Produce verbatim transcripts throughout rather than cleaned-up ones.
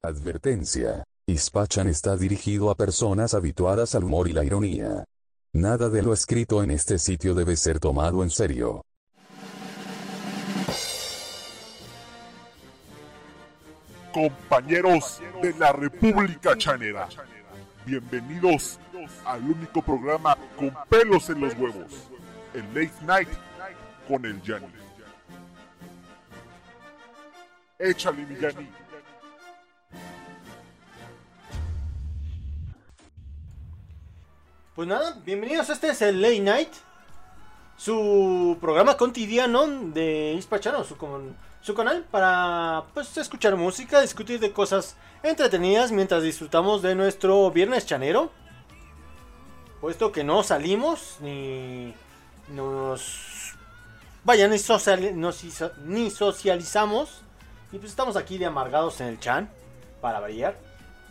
Advertencia. Ispachan está dirigido a personas habituadas al humor y la ironía. Nada de lo escrito en este sitio debe ser tomado en serio. Compañeros de la República Chanera, bienvenidos al único programa con pelos en los huevos, el Late Night con el Yanni. Échale, mi Yanni. Pues nada, bienvenidos, este es el Late Night, su programa cotidiano de Ispachano, su, su canal para pues escuchar música, discutir de cosas entretenidas mientras disfrutamos de nuestro viernes chanero. Puesto que no salimos ni nos vaya ni, social, no, ni socializamos y pues estamos aquí de amargados en el chan para variar.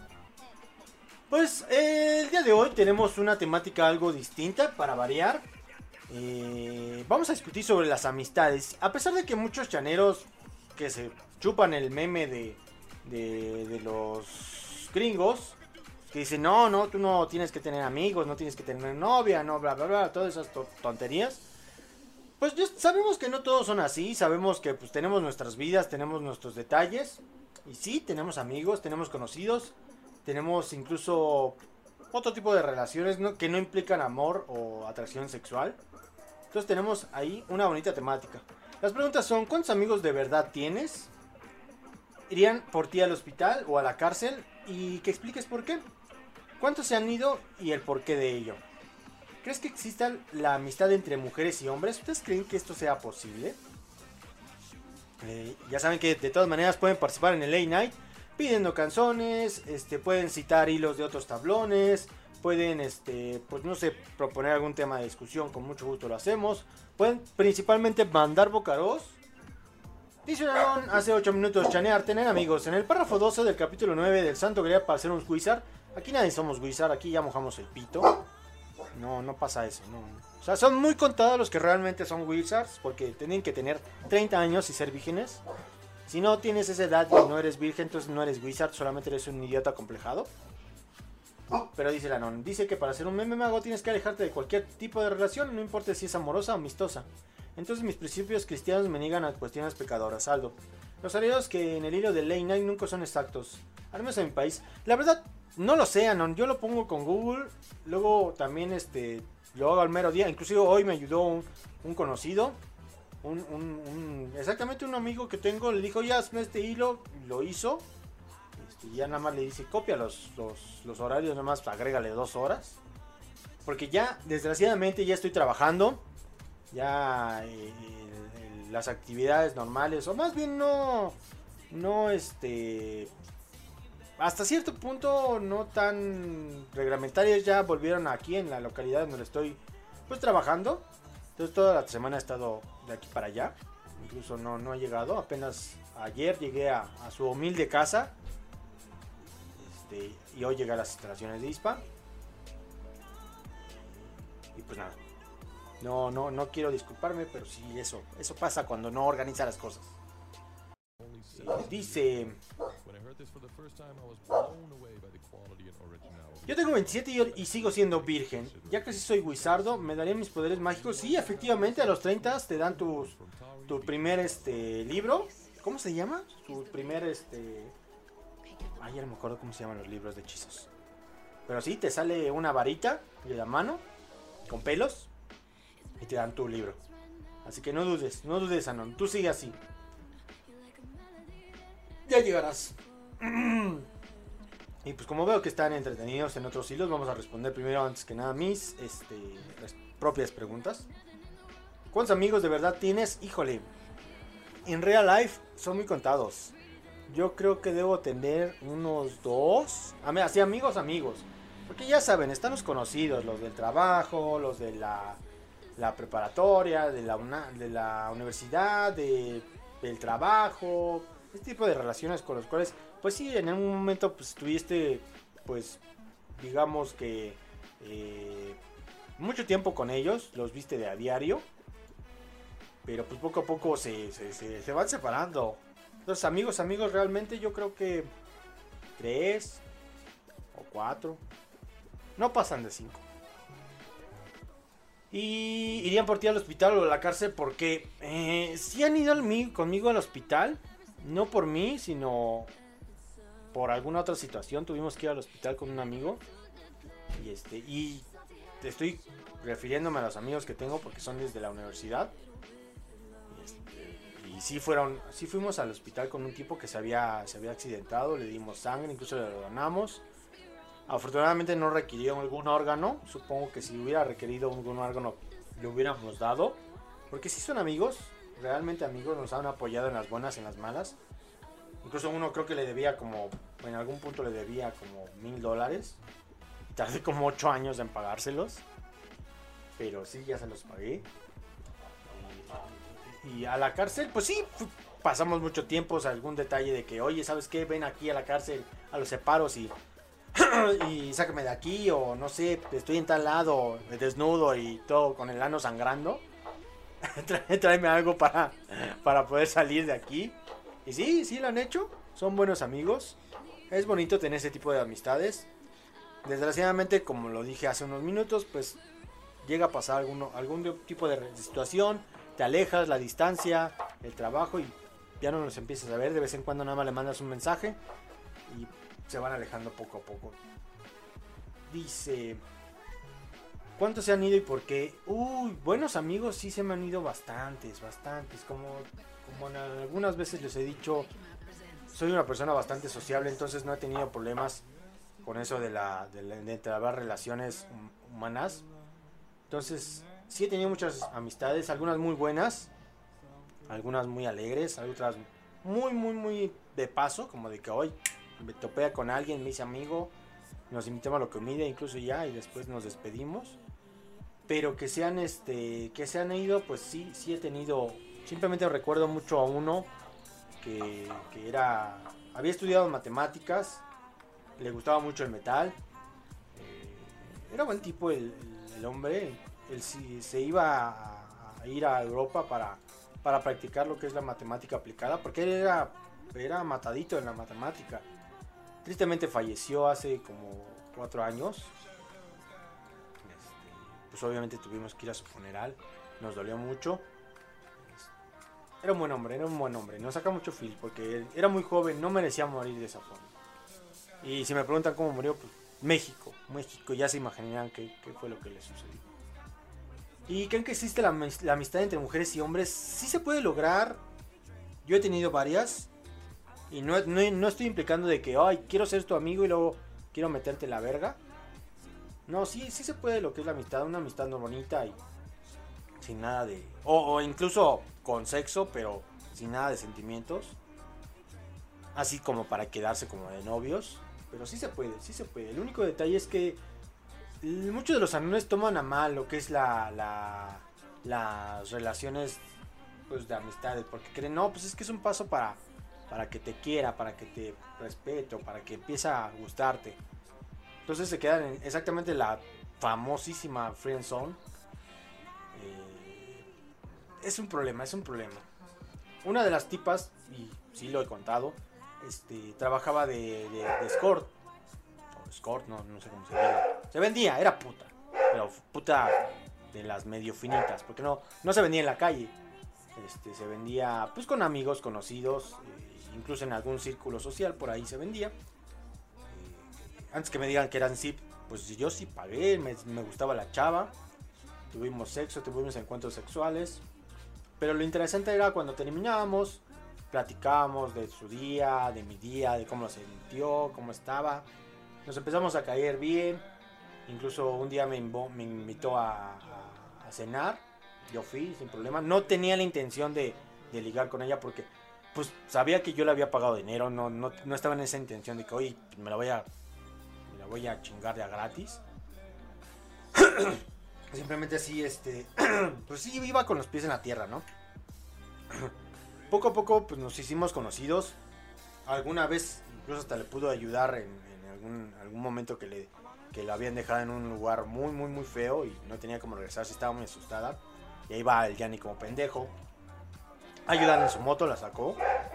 Pues eh, el día de hoy tenemos una temática algo distinta para variar. Eh, vamos a discutir sobre las amistades. A pesar de que muchos chaneros que se chupan el meme de, de, de los gringos, que dicen no, no, tú no tienes que tener amigos, no tienes que tener novia, no, bla, bla, bla, todas esas to tonterías. Pues ya sabemos que no todos son así, sabemos que pues tenemos nuestras vidas, tenemos nuestros detalles. Y sí, tenemos amigos, tenemos conocidos. Tenemos incluso otro tipo de relaciones, ¿no?, que no implican amor o atracción sexual. Entonces tenemos ahí una bonita temática. Las preguntas son: ¿cuántos amigos de verdad tienes? ¿Irían por ti al hospital o a la cárcel? Y que expliques por qué. ¿Cuántos se han ido y el porqué de ello? ¿Crees que exista la amistad entre mujeres y hombres? ¿Ustedes creen que esto sea posible? Eh, ya saben que de todas maneras pueden participar en el Late Night pidiendo canciones, este, pueden citar hilos de otros tablones, pueden, este, pues no sé, proponer algún tema de discusión, con mucho gusto lo hacemos. Pueden principalmente mandar bocaros. Dice Aaron hace ocho minutos: chanear, tener amigos. En el párrafo doce del capítulo nueve del Santo Grial para ser un wizard. Aquí nadie somos wizard, aquí ya mojamos el pito. No, no pasa eso, no. O sea, son muy contados los que realmente son wizards, porque tienen que tener treinta años y ser vírgenes. Si no tienes esa edad y no eres virgen, entonces no eres wizard, solamente eres un idiota complejado. Pero dice la non, dice que para ser un meme mago tienes que alejarte de cualquier tipo de relación, no importa si es amorosa o amistosa. Entonces mis principios cristianos me niegan a cuestiones pecadoras. Aldo: los aliados que en el hilo de Late Night nunca son exactos, al menos en mi país. La verdad, no lo sé, Anon, yo lo pongo con Google, luego también este lo hago al mero día. Inclusive hoy me ayudó un, un conocido. Un, un, un, exactamente un amigo que tengo le dijo: ya hazme este hilo, lo hizo. Este, ya nada más le dice: copia los, los, los horarios, nada más agrégale dos horas. Porque ya, desgraciadamente, ya estoy trabajando. Ya eh, eh, las actividades normales, o más bien no, no este, hasta cierto punto no tan reglamentarias, ya volvieron aquí en la localidad donde estoy pues trabajando. Entonces toda la semana he estado de aquí para allá. Incluso no, no he llegado. Apenas ayer llegué a, a su humilde casa. Este, y hoy llegué a las instalaciones de I S P A. Y pues nada. No, no, no quiero disculparme, pero sí, eso, eso pasa cuando no organiza las cosas. Eh, dice: yo tengo veintisiete y, y sigo siendo virgen. Ya que si soy wizardo, ¿me darían mis poderes mágicos? Sí, efectivamente, a los treinta te dan tus, tu primer este libro. ¿Cómo se llama? Tu primer este... Ay, ya no me acuerdo cómo se llaman los libros de hechizos. Pero sí, te sale una varita de la mano con pelos y te dan tu libro. Así que no dudes, no dudes, Anon. Tú sigue así. Ya llegarás. Y pues como veo que están entretenidos en otros hilos, vamos a responder primero, antes que nada, mis este, propias preguntas. ¿Cuántos amigos de verdad tienes? Híjole, en real life son muy contados. Yo creo que debo tener unos dos. Así, amigos, amigos. Porque ya saben, están los conocidos, los del trabajo, los de la, la preparatoria, de la, una, de la universidad, de, del trabajo. Este tipo de relaciones con los cuales, pues sí, en algún momento pues tuviste, pues, digamos que eh, mucho tiempo con ellos, los viste de a diario, pero pues poco a poco se, se, se, se van separando. Entonces, amigos, amigos, realmente yo creo que tres o cuatro. No pasan de cinco. Y irían por ti al hospital o a la cárcel porque eh, sí han ido al mí, conmigo al hospital. No por mí, sino por alguna otra situación. Tuvimos que ir al hospital con un amigo. Y este y estoy refiriéndome a los amigos que tengo porque son desde la universidad. Y, este, y sí fueron, sí fuimos al hospital con un tipo que se había, se había accidentado. Le dimos sangre, incluso le donamos. Afortunadamente no requirió algún órgano. Supongo que si hubiera requerido algún órgano le hubiéramos dado. Porque sí son amigos, realmente amigos. Nos han apoyado en las buenas y en las malas. Incluso uno creo que le debía como, en algún punto le debía como mil dólares. Tardé como ocho años en pagárselos. Pero sí, ya se los pagué. Y, y a la cárcel, pues sí, pasamos mucho tiempo. O sea, algún detalle de que, oye, ¿sabes qué? Ven aquí a la cárcel, a los separos y... y sácame de aquí, o no sé, estoy en tal lado, desnudo y todo con el ano sangrando. Tráeme algo para, para poder salir de aquí. Y sí, sí lo han hecho. Son buenos amigos. Es bonito tener ese tipo de amistades. Desgraciadamente, como lo dije hace unos minutos, pues llega a pasar alguno, algún tipo de situación. Te alejas, la distancia, el trabajo y ya no los empiezas a ver. De vez en cuando nada más le mandas un mensaje y se van alejando poco a poco. Dice, ¿cuántos se han ido y por qué? Uy, buenos amigos sí se me han ido bastantes, bastantes. Como, como en algunas veces les he dicho, soy una persona bastante sociable, entonces no he tenido problemas con eso de la de, la, de entablar relaciones humanas. Entonces sí he tenido muchas amistades, algunas muy buenas, algunas muy alegres, otras muy muy muy de paso, como de que hoy me topé con alguien, me hice amigo, nos invitamos a lo que mide, incluso ya, y después nos despedimos. Pero que sean este que se han ido, pues sí, sí he tenido. Simplemente recuerdo mucho a uno que, que era había estudiado matemáticas, le gustaba mucho el metal, eh, era buen tipo el, el, el hombre. Él sí se iba a, a ir a Europa para, para practicar lo que es la matemática aplicada, porque él era, era matadito en la matemática. Tristemente falleció hace como cuatro años. Este, pues obviamente tuvimos que ir a su funeral. Nos dolió mucho. Era un buen hombre, era un buen hombre. Nos saca mucho feel porque era muy joven, no merecía morir de esa forma. Y si me preguntan cómo murió, pues México. México, ya se imaginarán qué, qué fue lo que le sucedió. ¿Y creen que existe la, la amistad entre mujeres y hombres? Sí se puede lograr. Yo he tenido varias. Y no, no, no estoy implicando de que, ay, quiero ser tu amigo y luego quiero meterte la verga. No, sí, sí se puede lo que es la amistad, una amistad no bonita y sin nada de... O, o incluso con sexo, pero sin nada de sentimientos. Así como para quedarse como de novios. Pero sí se puede, sí se puede. El único detalle es que muchos de los anones toman a mal lo que es la, la las relaciones pues de amistades. Porque creen, no, pues es que es un paso para... para que te quiera, para que te respete, para que empiece a gustarte. Entonces se quedan en exactamente la famosísima friend zone. Eh, es un problema, es un problema. Una de las tipas, y sí lo he contado, este, trabajaba de, de, de escort. O escort, no, no sé cómo se diga. Se vendía, era puta. Pero puta de las medio finitas, porque no, no se vendía en la calle. Este, se vendía pues con amigos, conocidos, eh, incluso en algún círculo social, por ahí se vendía. Eh, antes que me digan que eran zip, pues yo sí pagué, me, me gustaba la chava, tuvimos sexo, tuvimos encuentros sexuales, pero lo interesante era cuando terminábamos, platicábamos de su día, de mi día, de cómo se sintió, cómo estaba, nos empezamos a caer bien, incluso un día me, invo, me invitó a, a, a cenar, yo fui sin problema, no tenía la intención de, de ligar con ella porque pues sabía que yo le había pagado dinero, no, no, no estaba en esa intención de que oye, me la voy a me la voy a chingar de a gratis. Simplemente así, este, pues sí, iba con los pies en la tierra, ¿no? Poco a poco pues nos hicimos conocidos. Alguna vez incluso hasta le pudo ayudar en, en algún, algún momento que le que la habían dejado en un lugar muy muy muy feo y no tenía cómo regresar, si estaba muy asustada. Y ahí va el Yanni como pendejo. Ayudarle en su moto, la sacó.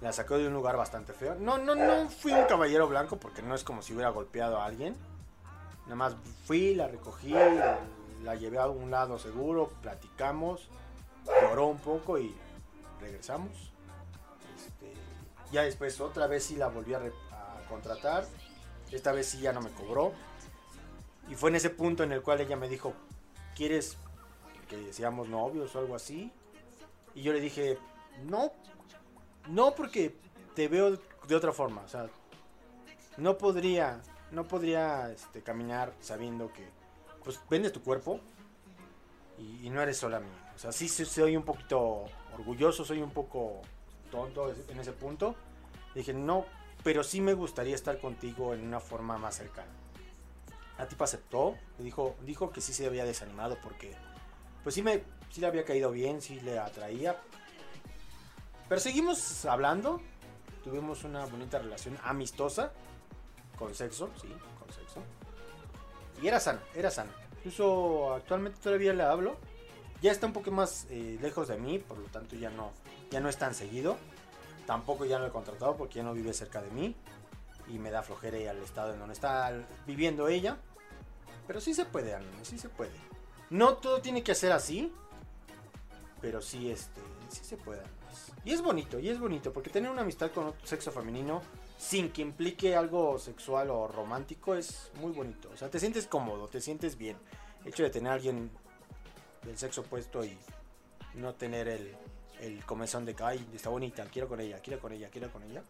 La sacó de un lugar bastante feo. No, no, no fui un caballero blanco porque no es como si hubiera golpeado a alguien. Nada más fui, la recogí, la llevé a un lado seguro, platicamos, lloró un poco y regresamos. Este, ya después otra vez sí la volví a, re, a contratar. Esta vez sí ya no me cobró. Y fue en ese punto en el cual ella me dijo, ¿quieres que seamos novios o algo así? Y yo le dije, no, no porque te veo de otra forma. O sea, no podría, no podría este, caminar sabiendo que pues vendes tu cuerpo y, y no eres sola mía. O sea, sí soy un poquito orgulloso, soy un poco tonto en ese punto. Dije, no, pero sí me gustaría estar contigo en una forma más cercana. La tipa aceptó, dijo, dijo que sí se había desanimado porque pues sí, me, sí le había caído bien, sí le atraía. Pero seguimos hablando, tuvimos una bonita relación amistosa, con sexo, sí, con sexo. Y era sana, era sana. Incluso actualmente todavía le hablo. Ya está un poco más eh, lejos de mí, por lo tanto ya no, ya no es tan seguido. Tampoco ya lo he contratado porque ya no vive cerca de mí. Y me da flojera ir al estado en donde está viviendo ella. Pero sí se puede, Anon, sí se puede. No todo tiene que ser así. Pero sí, este, sí se puede. Y es bonito, y es bonito. Porque tener una amistad con otro sexo femenino sin que implique algo sexual o romántico es muy bonito. O sea, te sientes cómodo, te sientes bien. El hecho de tener a alguien del sexo opuesto y no tener el, el comezón de que, ay, está bonita, quiero con ella, quiero con ella, quiero con ella.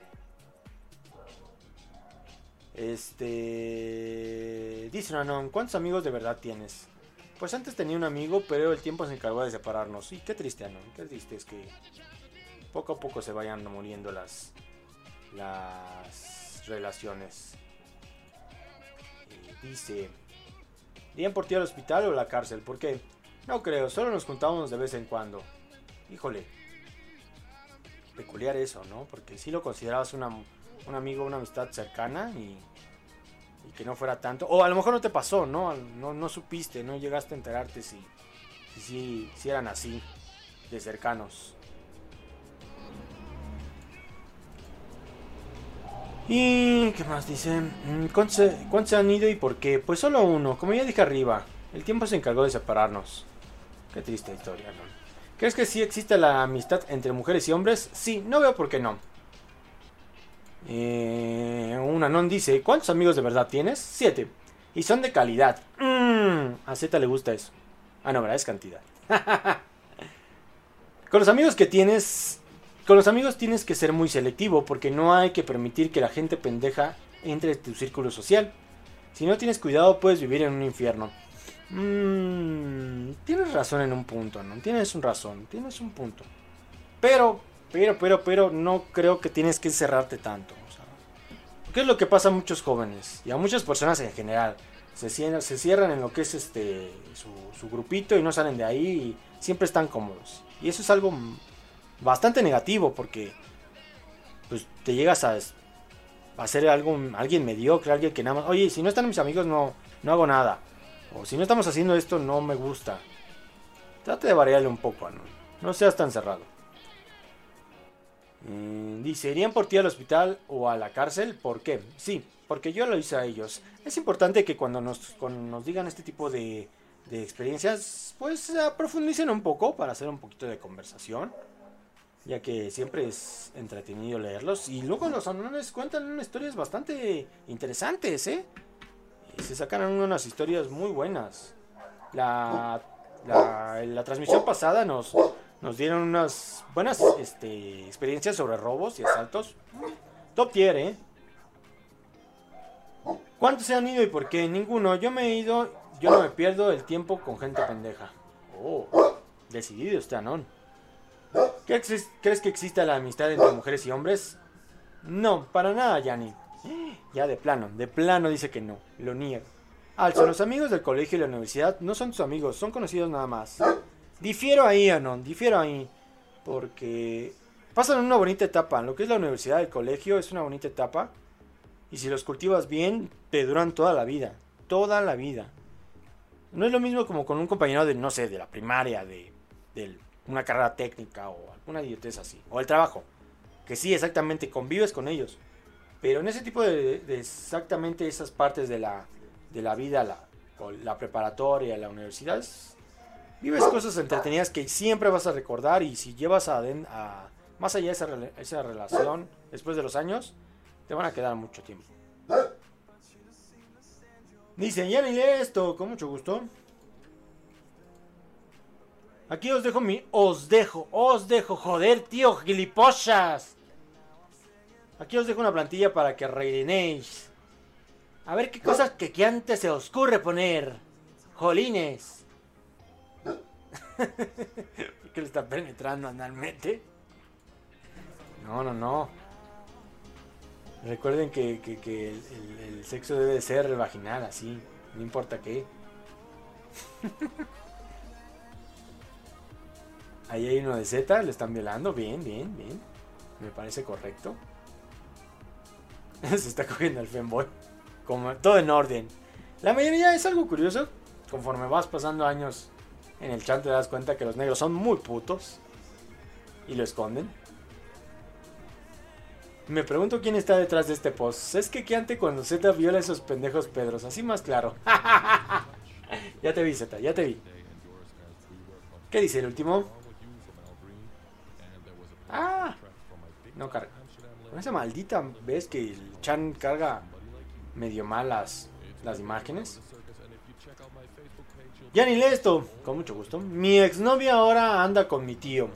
Este... Dice Anon, ¿cuántos amigos de verdad tienes? Pues antes tenía un amigo, pero el tiempo se encargó de separarnos. Y qué triste, Anon, qué triste es que poco a poco se vayan muriendo las, las relaciones. Y dice, ¿irían por ti al hospital o a la cárcel? ¿Por qué? No creo, solo nos juntamos de vez en cuando. Híjole, peculiar eso, ¿no? Porque si lo considerabas una... un amigo, una amistad cercana y, y que no fuera tanto, o a lo mejor no te pasó, ¿no? No, no supiste, no llegaste a enterarte si, si, si, si eran así, de cercanos. Y ¿qué más dice? ¿Cuántos se, ¿Cuántos se han ido y por qué? Pues solo uno, como ya dije arriba, el tiempo se encargó de separarnos. Qué triste historia, ¿no? ¿Crees que sí existe la amistad entre mujeres y hombres? Sí, no veo por qué no. Eh, un Anon dice, ¿cuántos amigos de verdad tienes? Siete. Y son de calidad. Mm, a Z le gusta eso. Ah, no, verdad, es cantidad. Con los amigos que tienes, con los amigos tienes que ser muy selectivo porque no hay que permitir que la gente pendeja entre en tu círculo social. Si no tienes cuidado puedes vivir en un infierno. Mm, tienes razón en un punto, ¿no? Tienes un razón, tienes un punto. Pero... Pero, pero, pero, no creo que tienes que encerrarte tanto. O sea, ¿qué es lo que pasa a muchos jóvenes? Y a muchas personas en general. Se cierran, se cierran en lo que es este su, su grupito y no salen de ahí y siempre están cómodos. Y eso es algo bastante negativo porque pues te llegas a, a ser algo, alguien mediocre, alguien que nada más... Oye, si no están mis amigos no, no hago nada. O si no estamos haciendo esto no me gusta. Trata de variarle un poco, ¿no? No seas tan cerrado. Mm, dice, ¿irían por ti al hospital o a la cárcel? ¿Por qué? Sí, porque yo lo hice a ellos. Es importante que cuando nos, cuando nos digan este tipo de, de experiencias, pues uh, profundicen un poco para hacer un poquito de conversación, ya que siempre es entretenido leerlos. Y luego los anones cuentan unas historias bastante interesantes, ¿eh? Se sacan unas historias muy buenas. La, la, la transmisión pasada nos... Nos dieron unas buenas este, experiencias sobre robos y asaltos. Top tier, ¿eh? ¿Cuántos se han ido y por qué? Ninguno. Yo me he ido, yo no me pierdo el tiempo con gente pendeja. Oh, decidido este Anon. ¿Crees que exista la amistad entre mujeres y hombres? No, para nada, Yanni. Ya de plano, de plano dice que no. Lo niega. Also, los amigos del colegio y la universidad no son tus amigos, son conocidos nada más. Difiero ahí, Anon, difiero ahí. Porque pasan una bonita etapa. Lo que es la universidad, el colegio, es una bonita etapa. Y si los cultivas bien, te duran toda la vida. Toda la vida. No es lo mismo como con un compañero de, no sé, de la primaria, de, de una carrera técnica o alguna idiotez así. O el trabajo. que sí, exactamente, convives con ellos. Pero en ese tipo de, de exactamente esas partes de la, de la vida, la, la preparatoria, la universidad, vives cosas entretenidas que siempre vas a recordar, y si llevas a, a más allá de esa, esa relación después de los años, te van a quedar mucho tiempo. Dice, ya ni lee esto, con mucho gusto. Aquí os dejo mi... Os dejo, os dejo, joder, tío, gilipollas. Aquí os dejo una plantilla para que reineéis. A ver qué cosas que, que antes se os ocurre poner. Jolines. ¿Por qué le está penetrando analmente? No, no, no. Recuerden que, que, que el, el, el sexo debe de ser vaginal, así. No importa qué. Ahí hay uno de Z, le están violando. Bien, bien, bien. Me parece correcto. Se está cogiendo el femboy. Como todo en orden. La mayoría es algo curioso. Conforme vas pasando años en el chat te das cuenta que los negros son muy putos. Y lo esconden. Me pregunto quién está detrás de este post. Es que Kiante cuando Z viola a esos pendejos pedros. Así más claro. Ya te vi, Z, ya te vi. ¿Qué dice el último? Ah, no carga. Con esa maldita vez que el Chan carga medio mal las, las imágenes. Ya ni lee esto. Con mucho gusto. Mi exnovia ahora anda con mi tío.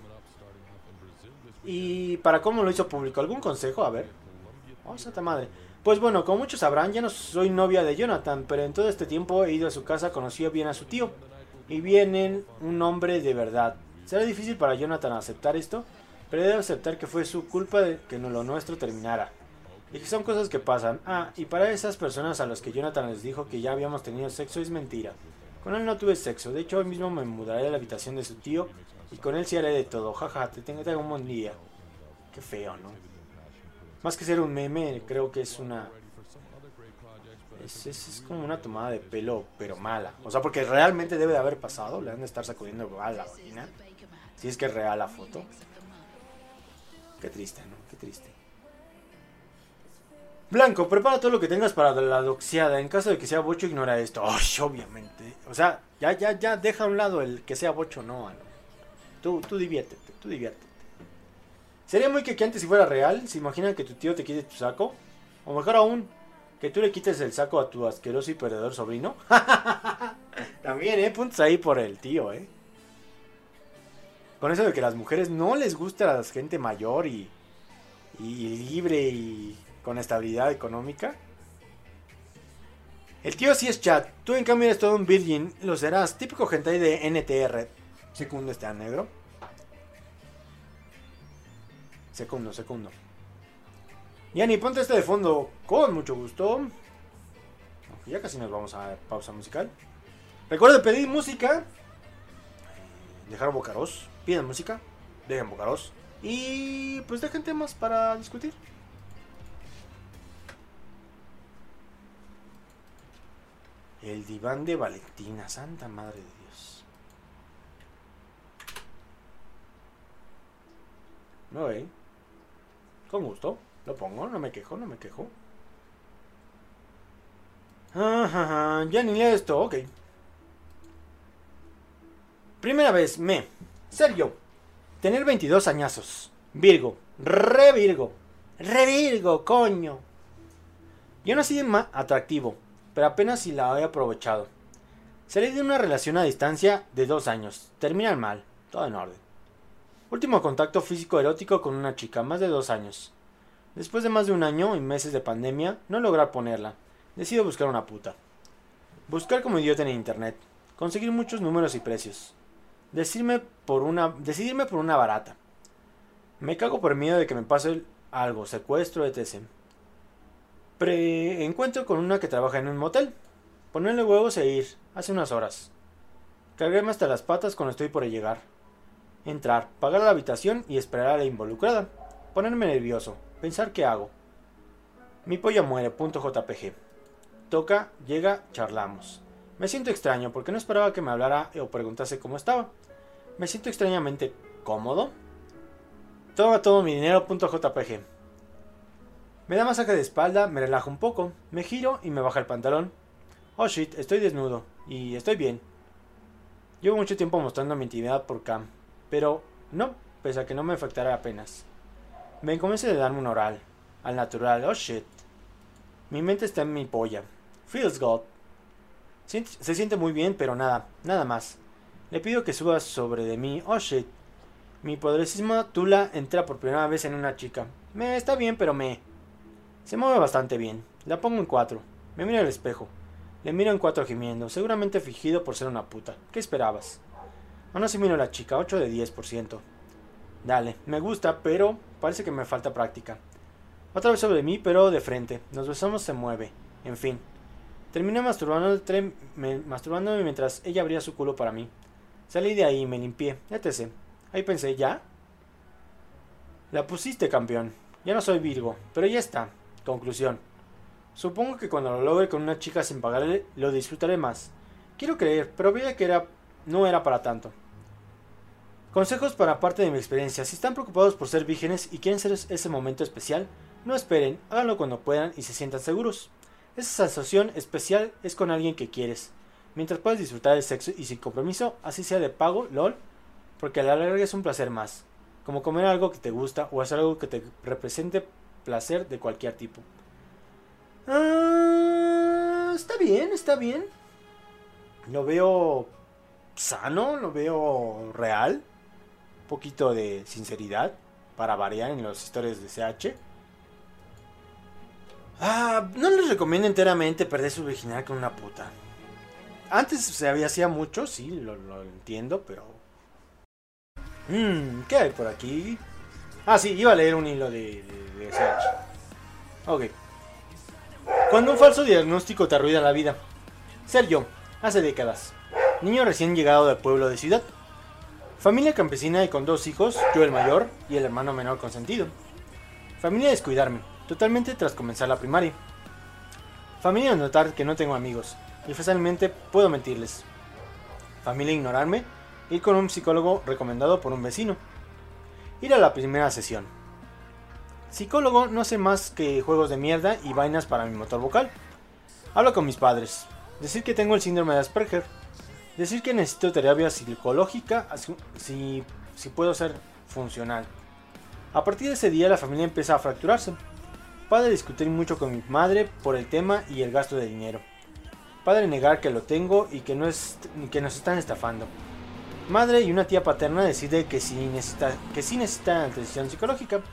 ¿Y para cómo lo hizo público? ¿Algún consejo? A ver. Oh, santa madre. Pues bueno, como muchos sabrán, ya no soy novia de Jonathan, pero en todo este tiempo he ido a su casa, conocí bien a su tío. Y vienen un hombre de verdad. Será difícil para Jonathan aceptar esto, pero debe aceptar que fue su culpa de que lo nuestro terminara. Y que son cosas que pasan. Ah, y para esas personas a las que Jonathan les dijo que ya habíamos tenido sexo, es mentira. Con él no tuve sexo. De hecho, hoy mismo me mudaré a la habitación de su tío. Y con él sí haré de todo. Jaja, te tengo, te hago un buen día. Qué feo, ¿no? Más que ser un meme, creo que es una... Es, es, es como una tomada de pelo, pero mala. O sea, porque realmente debe de haber pasado. Le han de estar sacudiendo a la vagina. Si es que es real la foto. Qué triste, ¿no? Qué triste. Blanco, prepara todo lo que tengas para la doxiada. En caso de que sea bocho, ignora esto. Ay, obviamente. O sea, ya, ya, ya, deja a un lado el que sea bocho, no, no. Tú, tú diviértete, tú diviértete. Sería muy que, que antes si fuera real. ¿Se imaginan que tu tío te quite tu saco? O mejor aún, que tú le quites el saco a tu asqueroso y perdedor sobrino. También, eh, puntos ahí por el tío, eh. Con eso de que a las mujeres no les gusta a la gente mayor y, y libre y con estabilidad económica. El tío sí es chat. Tú en cambio eres todo un virgin. Lo serás. Típico hentai de N T R. Segundo está negro. Segundo, segundo. Yani, ponte este de fondo con mucho gusto. Aunque ya casi nos vamos a pausa musical. Recuerden pedir música. Dejar bocaros. Pidan música. Dejen bocaros. Y pues dejen temas para discutir. El diván de Valentina. Santa madre de Dios. No, eh. Con gusto. Lo pongo. No me quejo, no me quejo. Ajá, ya ni leo esto. Ok. Primera vez, me. Sergio. Tener veintidós añazos. Virgo. Re Virgo. Re Virgo, coño. Yo nací de más atractivo, pero apenas si la he aprovechado. Salí de una relación a distancia de dos años. Terminan mal. Todo en orden. Último contacto físico erótico con una chica, más de dos años. Después de más de un año y meses de pandemia, no lograr ponerla. Decido buscar una puta. Buscar como idiota en internet. Conseguir muchos números y precios. Decidirme por una, decidirme por una barata. Me cago por miedo de que me pase algo, secuestro, etcétera. Pre encuentro con una que trabaja en un motel. Ponerle huevos e ir, hace unas horas. Cargarme hasta las patas cuando estoy por llegar. Entrar, pagar la habitación y esperar a la involucrada. Ponerme nervioso, pensar qué hago. Mi polla muere, punto jpg. Toca, llega, charlamos. Me siento extraño porque no esperaba que me hablara o preguntase cómo estaba. Me siento extrañamente cómodo. Toma todo mi dinero.jpg. Me da masaje de espalda, me relajo un poco, me giro y me baja el pantalón. Oh shit, estoy desnudo y estoy bien. Llevo mucho tiempo mostrando mi intimidad por cam, pero no, pese a que no me afectará apenas. Me convence de darme un oral, al natural. Oh shit. Mi mente está en mi polla. Feels good. Se siente muy bien, pero nada, nada más. Le pido que suba sobre de mí. Oh shit. Mi poderosísima tula entra por primera vez en una chica. Me está bien, pero me... Se mueve bastante bien. La pongo en cuatro. Me miro al espejo. Le miro en cuatro gimiendo. Seguramente fingido por ser una puta. ¿Qué esperabas? Aún así miro a la chica. ocho de diez por ciento. Dale, me gusta, pero parece que me falta práctica. Otra vez sobre mí, pero de frente. Nos besamos, se mueve. En fin. Terminé masturbándome, me, masturbándome mientras ella abría su culo para mí. Salí de ahí, me limpié, etcétera. Ahí pensé, ¿ya? La pusiste, campeón. Ya no soy Virgo, pero ya está. Conclusión. Supongo que cuando lo logre con una chica sin pagarle, lo disfrutaré más. Quiero creer, pero veía que era, no era para tanto. Consejos para parte de mi experiencia. Si están preocupados por ser vírgenes y quieren ser ese momento especial, no esperen, háganlo cuando puedan y se sientan seguros. Esa sensación especial es con alguien que quieres. Mientras puedas disfrutar del sexo y sin compromiso, así sea de pago, lol, porque a la larga es un placer más. Como comer algo que te gusta o hacer algo que te represente placer de cualquier tipo. Ah, está bien, está bien. Lo veo sano, lo veo real. Un poquito de sinceridad para variar en las historias de C H. Ah, no les recomiendo enteramente perder su virginidad con una puta. Antes se había hacía mucho, sí, lo, lo entiendo, pero... Mmm, ¿qué hay por aquí? Ah, sí, iba a leer un hilo de, de, de C H. Ok. Cuando un falso diagnóstico te arruina la vida. Ser yo, hace décadas. Niño recién llegado del pueblo de ciudad. Familia campesina y con dos hijos, yo el mayor y el hermano menor consentido. Familia descuidarme, totalmente tras comenzar la primaria. Familia notar que no tengo amigos, y fácilmente puedo mentirles. Familia ignorarme, ir con un psicólogo recomendado por un vecino. Ir a la primera sesión. Psicólogo no sé más que juegos de mierda y vainas para mi motor vocal. Hablo con mis padres. Decir que tengo el síndrome de Asperger. Decir que necesito terapia psicológica si, si puedo ser funcional. A partir de ese día la familia empieza a fracturarse. Padre discutir mucho con mi madre por el tema y el gasto de dinero. Padre negar que lo tengo y que, no es, que nos están estafando. Madre y una tía paterna decide que sí necesita, que sí necesita atención psicológica.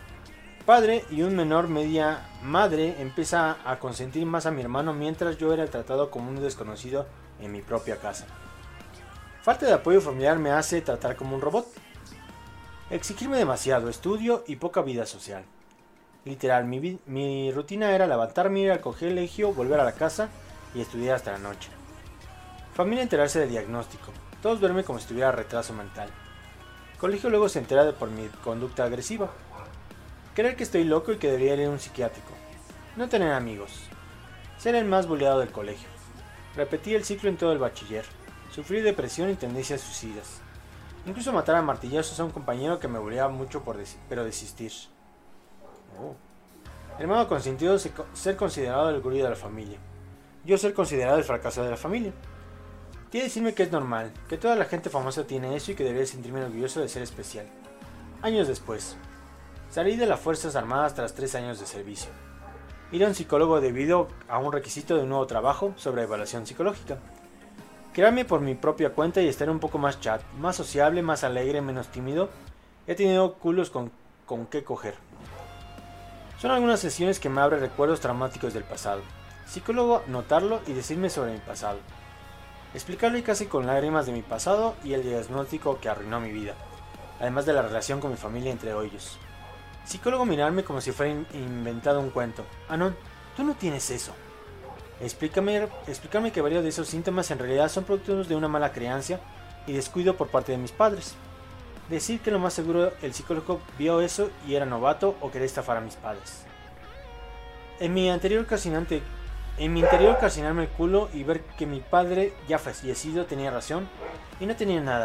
Padre y un menor media madre empieza a consentir más a mi hermano mientras yo era tratado como un desconocido en mi propia casa. Falta de apoyo familiar me hace tratar como un robot. Exigirme demasiado estudio y poca vida social. Literal, mi, mi rutina era levantarme, ir al colegio, volver a la casa y estudiar hasta la noche. Familia enterarse del diagnóstico. Todos verme como si tuviera retraso mental. Colegio luego se entera de por mi conducta agresiva. Creer que estoy loco y que debería ir a un psiquiátrico. No tener amigos. Ser el más bulleado del colegio. Repetí el ciclo en todo el bachiller. Sufrí depresión y tendencias suicidas. Incluso matar a martillazos a un compañero que me bulleaba mucho por des pero desistir. Oh. Hermano consentido, ser considerado el gurú de la familia. Yo ser considerado el fracaso de la familia. Quiere decirme que es normal, que toda la gente famosa tiene eso y que debería sentirme orgulloso de ser especial. Años después. Salí de las Fuerzas Armadas tras tres años de servicio. Ir a un psicólogo debido a un requisito de un nuevo trabajo sobre evaluación psicológica. Crearme por mi propia cuenta y estar un poco más chat, más sociable, más alegre, menos tímido. He tenido culos con, con qué coger. Son algunas sesiones que me abren recuerdos traumáticos del pasado. Psicólogo notarlo y decirme sobre mi pasado. Explicarle casi con lágrimas de mi pasado y el diagnóstico que arruinó mi vida. Además de la relación con mi familia entre ellos. Psicólogo mirarme como si fuera in inventado un cuento. Anon, tú no tienes eso. Explícame, explícame que varios de esos síntomas en realidad son productos de una mala crianza y descuido por parte de mis padres. Decir que lo más seguro el psicólogo vio eso y era novato o quería estafar a mis padres. En mi anterior calcinante, en mi interior calcinarme el culo y ver que mi padre ya fallecido tenía razón y no tenía nada.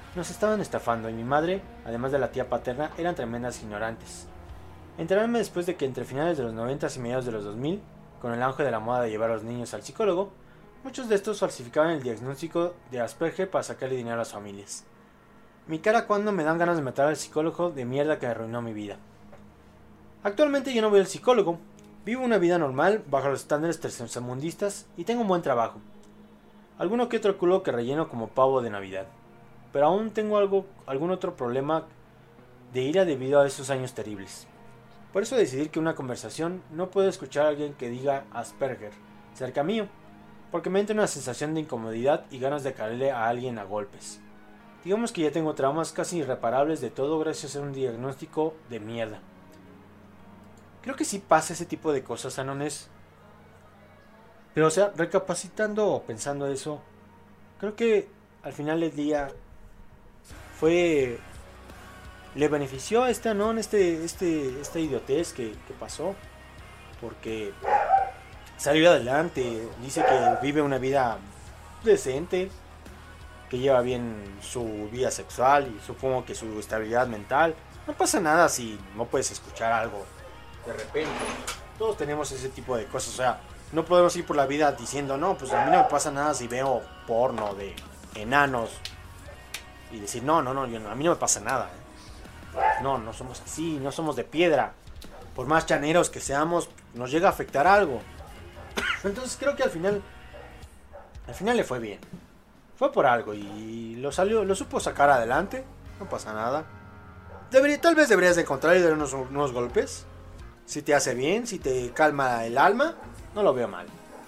Nos estaban estafando y mi madre, además de la tía paterna, eran tremendas ignorantes. Enterarme después de que entre finales de los noventa y mediados de los dos mil, con el auge de la moda de llevar a los niños al psicólogo, muchos de estos falsificaban el diagnóstico de Asperger para sacarle dinero a las familias. Mi cara cuando me dan ganas de matar al psicólogo de mierda que arruinó mi vida. Actualmente yo no voy al psicólogo, vivo una vida normal bajo los estándares tercermundistas y tengo un buen trabajo. Alguno que otro culo que relleno como pavo de Navidad. Pero aún tengo algo, algún otro problema de ira debido a esos años terribles. Por eso decidí que una conversación no puedo escuchar a alguien que diga Asperger cerca mío, porque me entra una sensación de incomodidad y ganas de caerle a alguien a golpes. Digamos que ya tengo traumas casi irreparables de todo gracias a un diagnóstico de mierda. Creo que sí pasa ese tipo de cosas, Anones. Pero o sea, recapacitando o pensando eso, creo que al final del día fue... le benefició a este Anon, este, este, esta idiotez que, que pasó. Porque salió adelante, dice que vive una vida decente, que lleva bien su vida sexual y supongo que su estabilidad mental. No pasa nada si no puedes escuchar algo de repente. Todos tenemos ese tipo de cosas, o sea, no podemos ir por la vida diciendo, no, pues a mí no me pasa nada si veo porno de enanos. Y decir, no, no, no, yo, a mí no me pasa nada. ¿eh? No, no somos así, no somos de piedra. Por más chaneros que seamos, nos llega a afectar algo. Entonces creo que al final, al final le fue bien. Fue por algo y lo salió, lo supo sacar adelante. No pasa nada. Debería, tal vez deberías de encontrar y dar unos, unos golpes. Si te hace bien, si te calma el alma, no lo veo mal.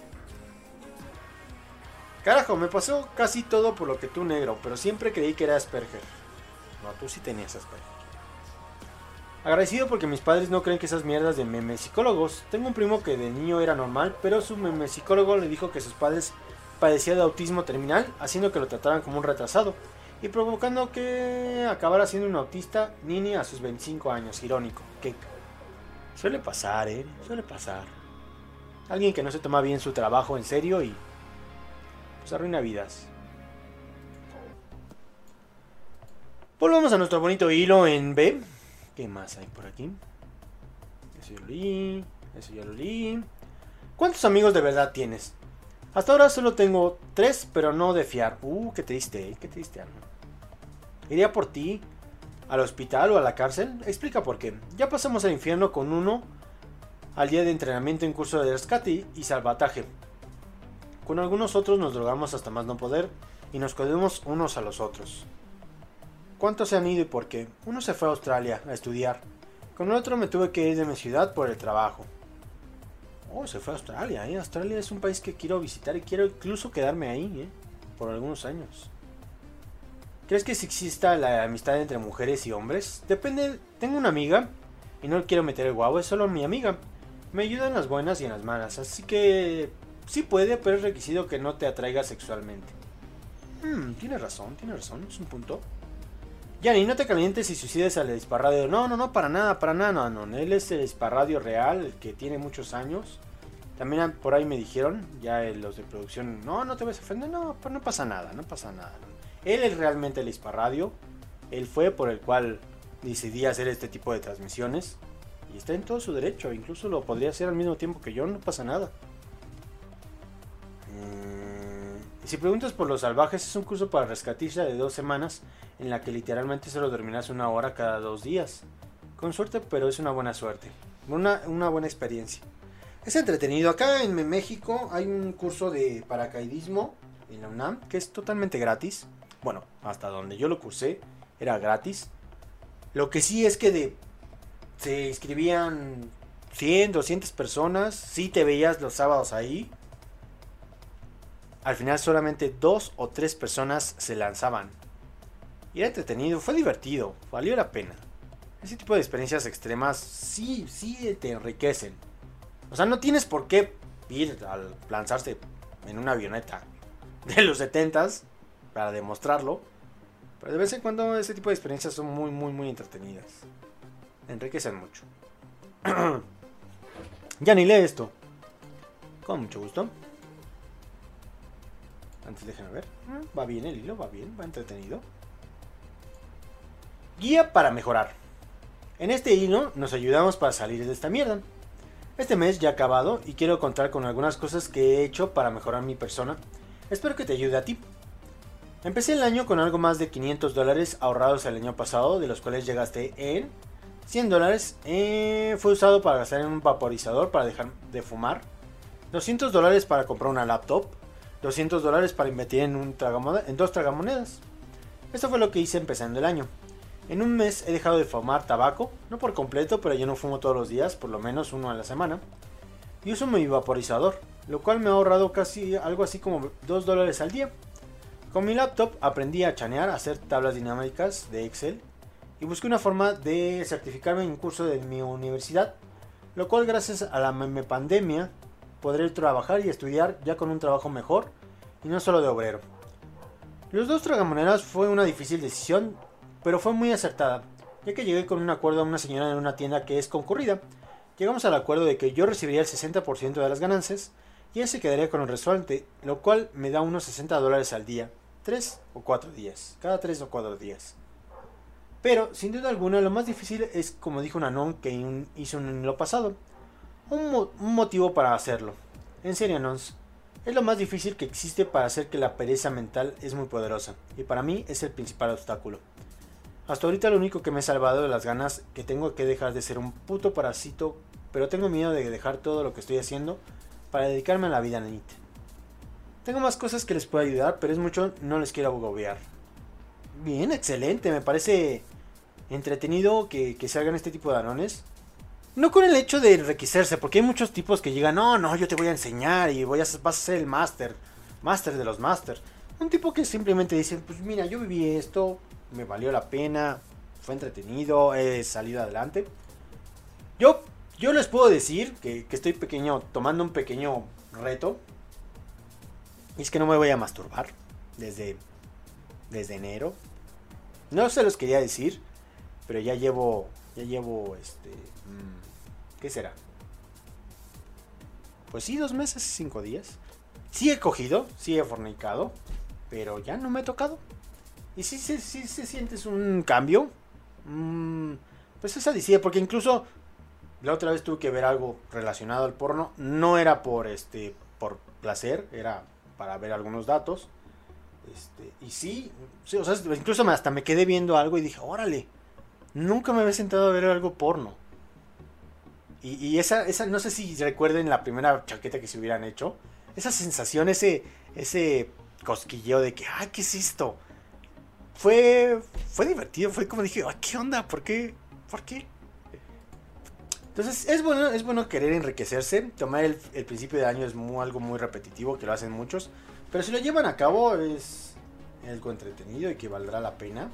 Carajo, me pasó casi todo por lo que tú, negro, pero siempre creí que era Asperger. No, tú sí tenías Asperger. Agradecido porque mis padres no creen que esas mierdas de meme psicólogos. Tengo un primo que de niño era normal, pero su meme psicólogo le dijo que sus padres padecían de autismo terminal, haciendo que lo trataran como un retrasado y provocando que acabara siendo un autista nini a sus veinticinco años. Irónico. Que suele pasar, eh, suele pasar. Alguien que no se toma bien su trabajo en serio y pues arruina vidas. Volvamos a nuestro bonito hilo en B. ¿Qué más hay por aquí? Eso ya lo leí. Eso ya lo leí. ¿Cuántos amigos de verdad tienes? Hasta ahora solo tengo tres, pero no de fiar. Uh, qué triste, qué triste, Arno. ¿Iría por ti al hospital o a la cárcel? Explica por qué. Ya pasamos al infierno con uno al día de entrenamiento en curso de rescate y salvataje. Con algunos otros nos drogamos hasta más no poder y nos codemos unos a los otros. ¿Cuántos se han ido y por qué? Uno se fue a Australia a estudiar. Con el otro me tuve que ir de mi ciudad por el trabajo. Oh, se fue a Australia, ¿eh? Australia es un país que quiero visitar y quiero incluso quedarme ahí, ¿eh? Por algunos años. ¿Crees que si exista la amistad entre mujeres y hombres? Depende, tengo una amiga y no quiero meter el guau, es solo mi amiga. Me ayuda en las buenas y en las malas, así que sí puede, pero es requisito que no te atraiga sexualmente. Hmm, tienes razón, tienes razón, es un punto. Yanni, no te calientes y suicides al Esparradio. No, no, no, para nada, para nada, no, no. Él es el Esparradio real, el que tiene muchos años. También por ahí me dijeron, ya los de producción, no, no te vas a ofender, no, pues no pasa nada, no pasa nada. Él es realmente el Esparradio. Él fue por el cual decidí hacer este tipo de transmisiones. Y está en todo su derecho, incluso lo podría hacer al mismo tiempo que yo, no pasa nada. Y si preguntas por los salvajes, es un curso para rescatista de dos semanas en la que literalmente solo dormirás una hora cada dos días. Con suerte, pero es una buena suerte. Una, una buena experiencia. Es entretenido. Acá en México hay un curso de paracaidismo en la UNAM que es totalmente gratis. Bueno, hasta donde yo lo cursé era gratis. Lo que sí es que de, se inscribían cien, doscientas personas. Sí te veías los sábados ahí. Al final solamente dos o tres personas se lanzaban. Y era entretenido, fue divertido, valió la pena. Ese tipo de experiencias extremas sí, sí te enriquecen. O sea, no tienes por qué ir a lanzarse en una avioneta de los setentas para demostrarlo. Pero de vez en cuando ese tipo de experiencias son muy, muy, muy entretenidas. Enriquecen mucho. Ya ni lee esto. Con mucho gusto. Antes déjenme ver. Va bien el hilo, va bien, va entretenido. Guía para mejorar. En este hilo nos ayudamos para salir de esta mierda. Este mes ya ha acabado y quiero contar con algunas cosas que he hecho para mejorar mi persona. Espero que te ayude a ti. Empecé el año con algo más de quinientos dólares ahorrados el año pasado, de los cuales ya gasté en cien dólares. Eh, fue usado para gastar en un vaporizador para dejar de fumar, doscientos dólares para comprar una laptop, doscientos dólares para invertir en, un tragamonedas, en dos tragamonedas. Esto fue lo que hice empezando el año. En un mes he dejado de fumar tabaco, no por completo, pero yo no fumo todos los días, por lo menos uno a la semana. Y uso mi vaporizador, lo cual me ha ahorrado casi algo así como dos dólares al día. Con mi laptop aprendí a chanear, a hacer tablas dinámicas de Excel y busqué una forma de certificarme en un curso de mi universidad, lo cual gracias a la meme pandemia podré trabajar y estudiar ya con un trabajo mejor y no solo de obrero. Los dos tragamonedas fue una difícil decisión, pero fue muy acertada, ya que llegué con un acuerdo a una señora en una tienda que es concurrida. Llegamos al acuerdo de que yo recibiría el sesenta por ciento de las ganancias y él se quedaría con el restaurante, lo cual me da unos sesenta dólares al día, tres o cuatro días, cada tres o cuatro días. Pero, sin duda alguna, lo más difícil es, como dijo un Anon que hizo en lo pasado, un, mo un motivo para hacerlo. En serio, Anons, es lo más difícil que existe para hacer que la pereza mental es muy poderosa, y para mí es el principal obstáculo. Hasta ahorita lo único que me ha salvado de las ganas que tengo que dejar de ser un puto parásito, pero tengo miedo de dejar todo lo que estoy haciendo para dedicarme a la vida nanita. Tengo más cosas que les puedo ayudar, pero es mucho, no les quiero agobiar. Bien, excelente, me parece entretenido que, que se hagan este tipo de anones. No con el hecho de enriquecerse, porque hay muchos tipos que llegan, no, no, yo te voy a enseñar y voy a, vas a ser el máster, máster de los máster. Un tipo que simplemente dice, pues mira, yo viví esto, me valió la pena, fue entretenido, he salido adelante. Yo, yo les puedo decir que, que estoy pequeño, tomando un pequeño reto. Y es que no me voy a masturbar desde, desde enero. No se los quería decir, pero ya llevo, ya llevo, este, ¿qué será? Pues sí, dos meses y cinco días. Sí he cogido, sí he fornicado, pero ya no me he tocado. Y sí, sí, sí, sí sientes un cambio. Mm, pues es adictiva, porque incluso la otra vez tuve que ver algo relacionado al porno. No era por, este, por placer, era para ver algunos datos. Este, y sí, sí, o sea, incluso hasta me quedé viendo algo y dije, órale, nunca me había sentado a ver algo porno. Y, y esa, esa, no sé si recuerden la primera chaqueta que se hubieran hecho. Esa sensación, ese, ese cosquilleo de que, ay, ¿qué es esto? Fue, fue divertido, fue como dije, ay, ¿qué onda? ¿Por qué? ¿Por qué? Entonces es bueno, es bueno querer enriquecerse. Tomar el, el principio de año es muy, algo muy repetitivo, que lo hacen muchos. Pero si lo llevan a cabo es algo entretenido y que valdrá la pena.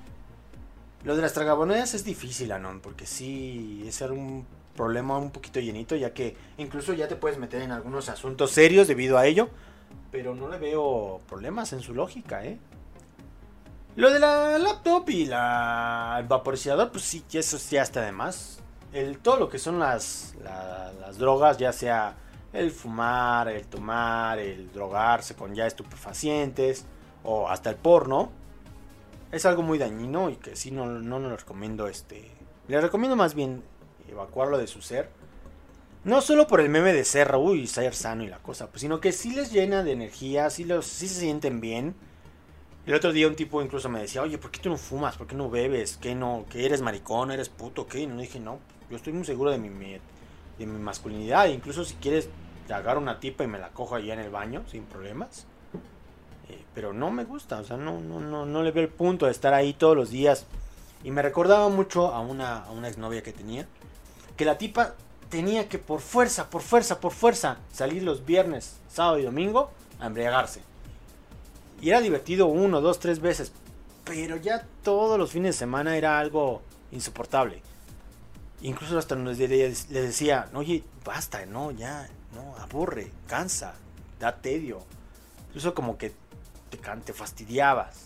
Lo de las tragamonedas es difícil, Anon, porque sí es un problema un poquito llenito, ya que incluso ya te puedes meter en algunos asuntos serios debido a ello. Pero no le veo problemas en su lógica, ¿eh? Lo de la laptop y la, el vaporizador, pues sí, eso ya está de más. El, todo lo que son las, la, las drogas, ya sea el fumar, el tomar, el drogarse con ya estupefacientes o hasta el porno, es algo muy dañino y que sí no, no, no lo recomiendo. Este, le recomiendo más bien evacuarlo de su ser. No solo por el meme de ser, uy, ser sano y la cosa, pues, sino que sí les llena de energía, sí, los, sí se sienten bien. El otro día un tipo incluso me decía, oye, ¿por qué tú no fumas? ¿Por qué no bebes? ¿Qué no? ¿Que eres maricón? ¿Eres puto? ¿Qué? Y no dije, no, yo estoy muy seguro de mi, de mi masculinidad. Incluso si quieres, te agarro una tipa y me la cojo allá en el baño, sin problemas. Eh, pero no me gusta, o sea, no, no, no, no le veo el punto de estar ahí todos los días. Y me recordaba mucho a una, a una exnovia que tenía, que la tipa tenía que por fuerza, por fuerza, por fuerza, salir los viernes, sábado y domingo a embriagarse. Y era divertido uno, dos, tres veces. Pero ya todos los fines de semana era algo insoportable. Incluso hasta nos le decía, oye, basta, no, ya, no, aburre, cansa, da tedio. Incluso como que te, te fastidiabas.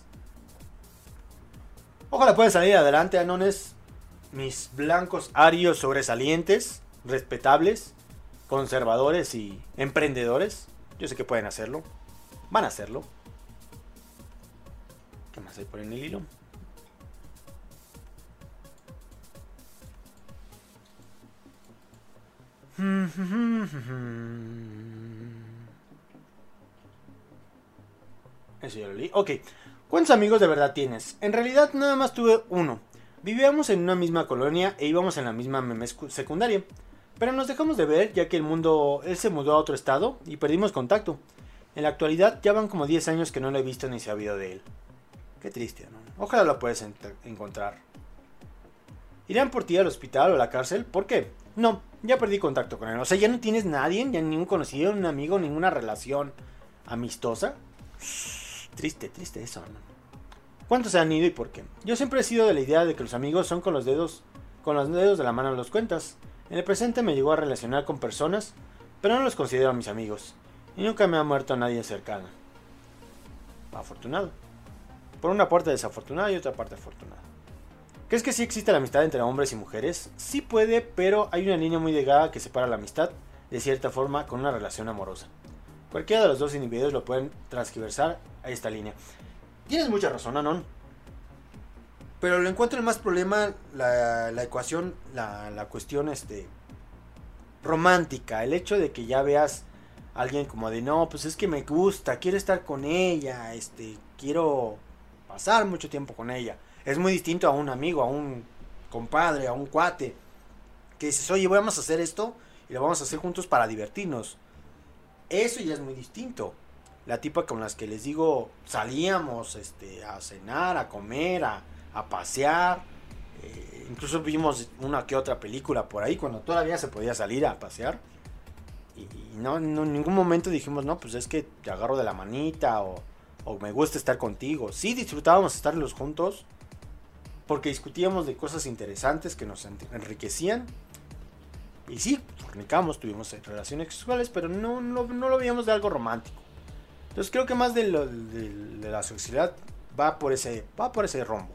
Ojalá puedan salir adelante, Anones. Mis blancos arios sobresalientes, respetables, conservadores y emprendedores. Yo sé que pueden hacerlo. Van a hacerlo. ¿Qué más hay por en el hilo? Eso ya lo leí. Ok. ¿Cuántos amigos de verdad tienes? En realidad nada más tuve uno. Vivíamos en una misma colonia e íbamos en la misma meme secundaria. Pero nos dejamos de ver ya que el mundo... Él se mudó a otro estado y perdimos contacto. En la actualidad ya van como diez años que no lo he visto ni sabido de él. Qué triste, ¿no? Ojalá lo puedas encontrar. ¿Irán por ti al hospital o a la cárcel? ¿Por qué? No, ya perdí contacto con él. O sea, ya no tienes nadie, ya ningún conocido, un amigo, ninguna relación amistosa. Triste, triste eso, ¿no? ¿Cuántos se han ido y por qué? Yo siempre he sido de la idea de que los amigos son con los dedos, con los dedos de la mano los cuentas. En el presente me llegó a relacionar con personas, pero no los considero mis amigos. Y nunca me ha muerto nadie cercano. Afortunado. Por una parte desafortunada y otra parte afortunada. ¿Crees que sí existe la amistad entre hombres y mujeres? Sí puede, pero hay una línea muy delgada que separa la amistad, de cierta forma, con una relación amorosa. Cualquiera de los dos individuos lo pueden transgiversar a esta línea. Tienes mucha razón, Anon. Pero le encuentro el más problema la, la ecuación, la, la cuestión este, romántica. El hecho de que ya veas a alguien como de, no, pues es que me gusta, quiero estar con ella, este, quiero pasar mucho tiempo con ella. Es muy distinto a un amigo, a un compadre, a un cuate. Que dices, oye, vamos a hacer esto y lo vamos a hacer juntos para divertirnos. Eso ya es muy distinto. La tipa con las que les digo, salíamos este, a cenar, a comer, a, a pasear. Eh, incluso vimos una que otra película por ahí cuando todavía se podía salir a pasear. Y, y no, no, en ningún momento dijimos, no, pues es que te agarro de la manita o, o me gusta estar contigo. Sí disfrutábamos estar los juntos porque discutíamos de cosas interesantes que nos enriquecían. Y sí, fornicamos, tuvimos relaciones sexuales, pero no, no, no lo veíamos de algo romántico. Entonces creo que más de, lo, de, de la sexualidad va por ese, va por ese rombo.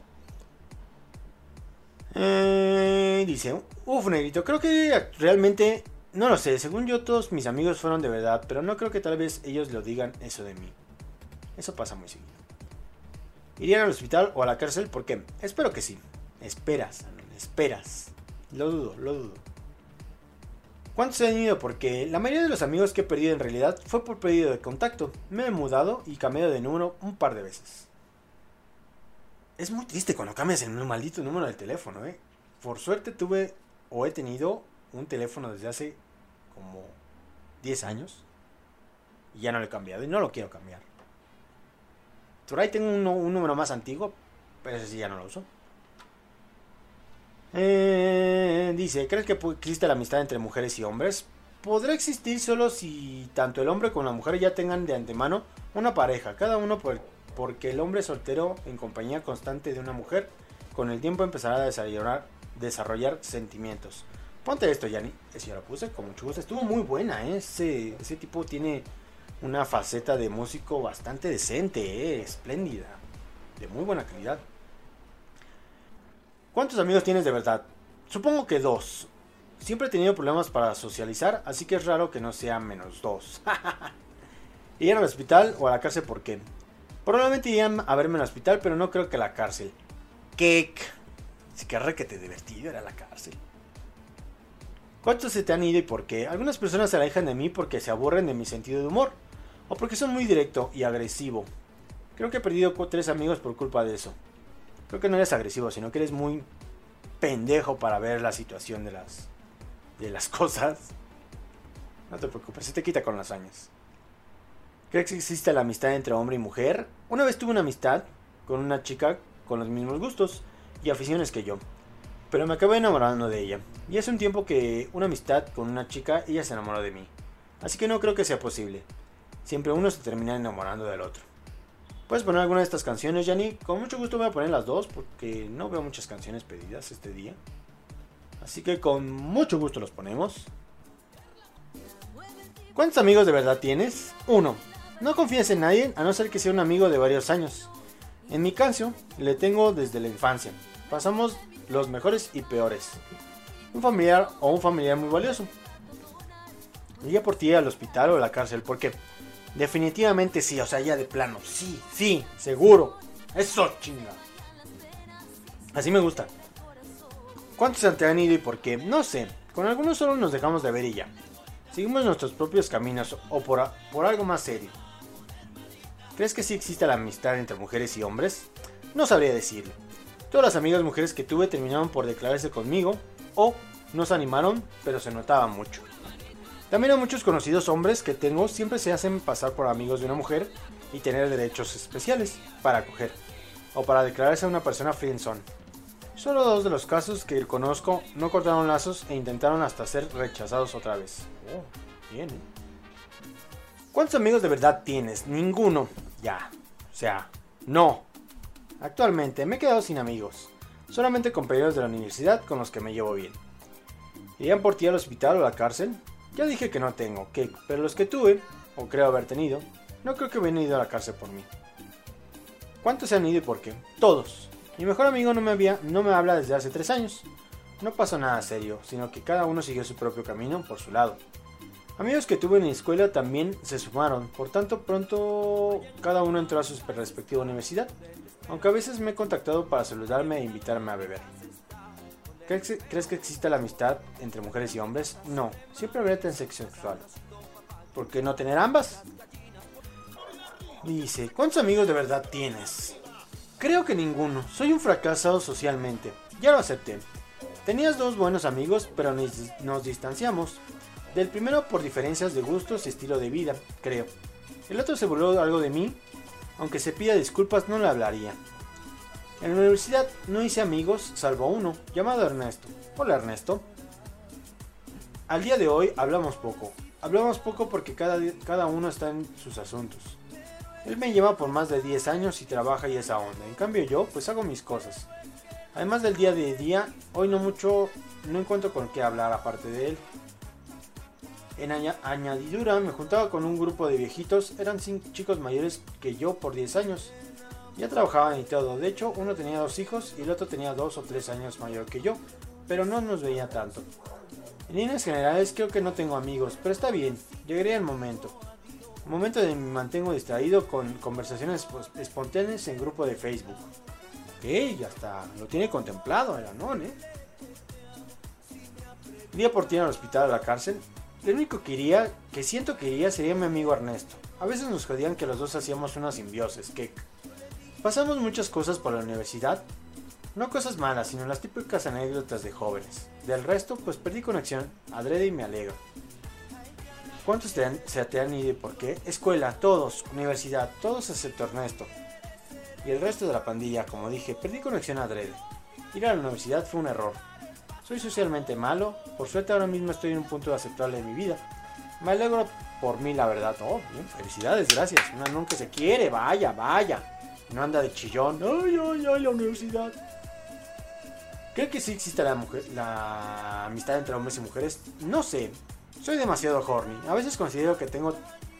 Eh, dice, uff, negrito, creo que realmente, no lo sé, según yo todos mis amigos fueron de verdad, pero no creo que tal vez ellos lo digan eso de mí. Eso pasa muy seguido. ¿Irían al hospital o a la cárcel? ¿Por qué? Espero que sí. Esperas, esperas. Lo dudo, lo dudo. ¿Cuántos se han ido? Porque la mayoría de los amigos que he perdido en realidad fue por pedido de contacto. Me he mudado y cambiado de número un par de veces. Es muy triste cuando cambias el maldito número del teléfono, ¿eh? Por suerte tuve o he tenido un teléfono desde hace como diez años. Y ya no lo he cambiado y no lo quiero cambiar. Por ahí tengo un, un número más antiguo, pero ese sí ya no lo uso. Eh, dice, ¿crees que existe la amistad entre mujeres y hombres? Podrá existir solo si tanto el hombre como la mujer ya tengan de antemano una pareja, cada uno por, porque el hombre soltero en compañía constante de una mujer con el tiempo empezará a desarrollar, desarrollar sentimientos. Ponte esto, Yanni. Eso ya lo puse con mucho gusto. Estuvo muy buena, ¿eh? ese, ese tipo tiene una faceta de músico bastante decente, ¿eh? Espléndida, de muy buena calidad. ¿Cuántos amigos tienes de verdad? Supongo que dos. Siempre he tenido problemas para socializar, así que es raro que no sea menos dos. ¿Irían al hospital o a la cárcel? ¿Por qué? Probablemente irían a verme en el hospital, pero no creo que a la cárcel. ¿Qué? Si que re que te divertido era la cárcel. ¿Cuántos se te han ido y por qué? Algunas personas se alejan de mí porque se aburren de mi sentido de humor, o porque soy muy directo y agresivo. Creo que he perdido tres amigos por culpa de eso. Creo que no eres agresivo, sino que eres muy pendejo para ver la situación de las, de las cosas. No te preocupes, se te quita con las años. ¿Crees que existe la amistad entre hombre y mujer? Una vez tuve una amistad con una chica con los mismos gustos y aficiones que yo, pero me acabé enamorando de ella. Y hace un tiempo que una amistad con una chica, ella se enamoró de mí. Así que no creo que sea posible. Siempre uno se termina enamorando del otro. ¿Puedes poner alguna de estas canciones, Yanni? Con mucho gusto voy a poner las dos porque no veo muchas canciones pedidas este día. Así que con mucho gusto los ponemos. ¿Cuántos amigos de verdad tienes? Uno. No confíes en nadie a no ser que sea un amigo de varios años. En mi caso, le tengo desde la infancia. Pasamos los mejores y peores. Un familiar o un familiar muy valioso. Iría por ti al hospital o a la cárcel porque... definitivamente sí, o sea, ya de plano, sí, sí, seguro. Eso, chinga. Así me gusta. ¿Cuántos se te han ido y por qué? No sé. Con algunos solo nos dejamos de ver y ya. Seguimos nuestros propios caminos o por, a, por algo más serio. ¿Crees que sí existe la amistad entre mujeres y hombres? No sabría decirlo. Todas las amigas mujeres que tuve terminaron por declararse conmigo o no se animaron, pero se notaba mucho. También a muchos conocidos hombres que tengo siempre se hacen pasar por amigos de una mujer y tener derechos especiales para acoger o para declararse a una persona friendzone. Solo dos de los casos que conozco no cortaron lazos e intentaron hasta ser rechazados otra vez. Oh, bien, ¿eh? ¿Cuántos amigos de verdad tienes? Ninguno. Ya. O sea, no. Actualmente me he quedado sin amigos. Solamente compañeros de la universidad con los que me llevo bien. ¿Irían por ti al hospital o a la cárcel? Ya dije que no tengo, que, pero los que tuve, o creo haber tenido, no creo que hubieran ido a la cárcel por mí. ¿Cuántos se han ido y por qué? Todos. Mi mejor amigo no me, había, no me habla desde hace tres años. No pasó nada serio, sino que cada uno siguió su propio camino por su lado. Amigos que tuve en la escuela también se sumaron, por tanto pronto cada uno entró a su respectiva universidad, aunque a veces me he contactado para saludarme e invitarme a beber. ¿Crees, ¿Crees que existe la amistad entre mujeres y hombres? No, siempre habrá tensión sexual. ¿Por qué no tener ambas? Dice, ¿cuántos amigos de verdad tienes? Creo que ninguno, soy un fracasado socialmente, ya lo acepté. Tenías dos buenos amigos, pero nos distanciamos. Del primero por diferencias de gustos y estilo de vida, creo. El otro se burló algo de mí, aunque se pida disculpas no le hablaría. En la universidad no hice amigos, salvo uno, llamado Ernesto. Hola Ernesto. Al día de hoy hablamos poco. Hablamos poco porque cada, cada uno está en sus asuntos. Él me lleva por más de diez años y trabaja y esa onda. En cambio yo, pues hago mis cosas. Además del día de día, hoy no mucho, no encuentro con qué hablar aparte de él. En añ añadidura, me juntaba con un grupo de viejitos, eran cinco chicos mayores que yo por diez años. Ya trabajaban y todo, de hecho uno tenía dos hijos y el otro tenía dos o tres años mayor que yo, pero no nos veía tanto. En líneas generales creo que no tengo amigos, pero está bien, llegaría el momento. El momento de me mantengo distraído con conversaciones espontáneas en grupo de Facebook. Ok, ya está, lo tiene contemplado el Anón, ¿eh? Iría por ti al hospital o a la cárcel. El único que iría, que siento que iría, sería mi amigo Ernesto. A veces nos jodían que los dos hacíamos una simbiosis, que pasamos muchas cosas por la universidad. No cosas malas, sino las típicas anécdotas de jóvenes. Del resto, pues perdí conexión, adrede y me alegro. ¿Cuántos te han, se te han ido y por qué? Escuela, todos, universidad, todos excepto Ernesto. Y el resto de la pandilla, como dije, perdí conexión adrede. Ir a la universidad fue un error. Soy socialmente malo, por suerte ahora mismo estoy en un punto aceptable de mi vida. Me alegro por mí, la verdad. Oh, bien, felicidades, gracias. Una nunca se quiere, vaya, vaya. No anda de chillón. Ay, ay, ay, la universidad. ¿Creo que sí existe la, mujer, la amistad entre hombres y mujeres? No sé. Soy demasiado horny. A veces considero que tengo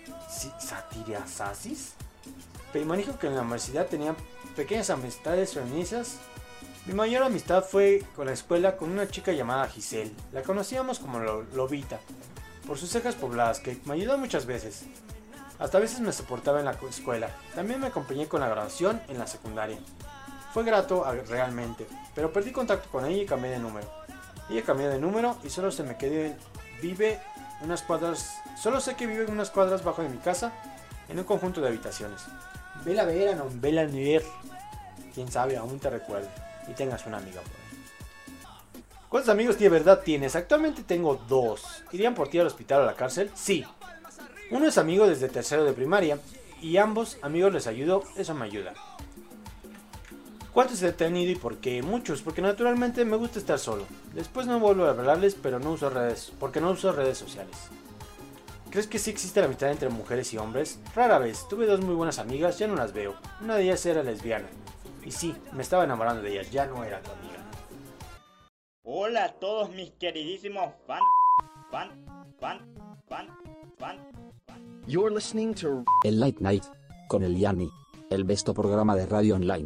satiriasasis. Pero imagino que en la universidad tenía pequeñas amistades feministas. Mi mayor amistad fue con la escuela con una chica llamada Giselle. La conocíamos como Lobita, por sus cejas pobladas, que me ayudó muchas veces. Hasta a veces me soportaba en la escuela. También me acompañé con la graduación en la secundaria. Fue grato realmente, pero perdí contacto con ella y cambié de número. Ella cambió de número y solo se me quedé. Vive unas cuadras. Solo sé que vive en unas cuadras bajo de mi casa, en un conjunto de habitaciones. Vela ver, no, vela ver. Quién sabe, aún te recuerdo. Y tengas una amiga por ahí. ¿Cuántos amigos de verdad tienes? Actualmente tengo dos. ¿Irían por ti al hospital o a la cárcel? Sí. Uno es amigo desde tercero de primaria y ambos amigos les ayudo, eso me ayuda. ¿Cuántos se te han ido y por qué? Muchos, porque naturalmente me gusta estar solo. Después no vuelvo a hablarles, pero no uso redes, porque no uso redes sociales. ¿Crees que sí existe la amistad entre mujeres y hombres? Rara vez, tuve dos muy buenas amigas, ya no las veo. Una de ellas era lesbiana. Y sí, me estaba enamorando de ellas, ya no era tu amiga. Hola a todos mis queridísimos fan, fan, fan, fan, fan, fan. You're listening to El Late Night, con el Yanni, el besto programa de radio online.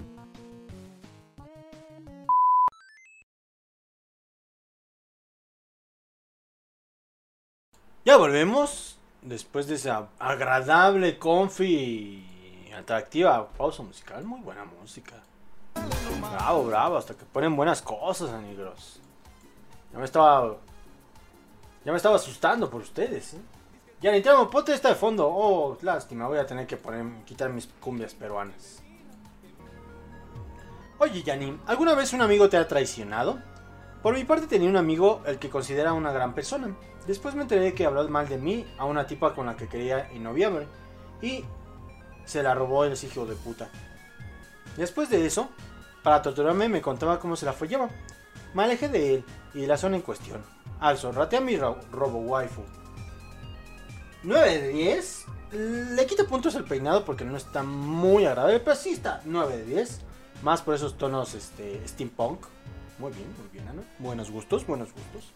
Ya volvemos, después de esa agradable, comfy y atractiva pausa musical, muy buena música. Bravo, bravo, hasta que ponen buenas cosas, amigos. Yo me estaba Ya me estaba asustando por ustedes, ¿eh? Ya ni tengo pote está de fondo. Oh, lástima, voy a tener que poner, quitar mis cumbias peruanas. Oye, Yanni, ¿alguna vez un amigo te ha traicionado? Por mi parte tenía un amigo el que considera una gran persona. Después me enteré que habló mal de mí a una tipa con la que quería en noviembre. Y se la robó el hijo de puta. Después de eso, para torturarme me contaba cómo se la follaba. Me alejé de él y de la zona en cuestión. Also, rateé a mi ro robo waifu. nueve de diez. Le quito puntos al peinado porque no está muy agradable, pero sí está nueve de diez. Más por esos tonos este, steampunk. Muy bien, muy bien, ¿no? Buenos gustos, buenos gustos.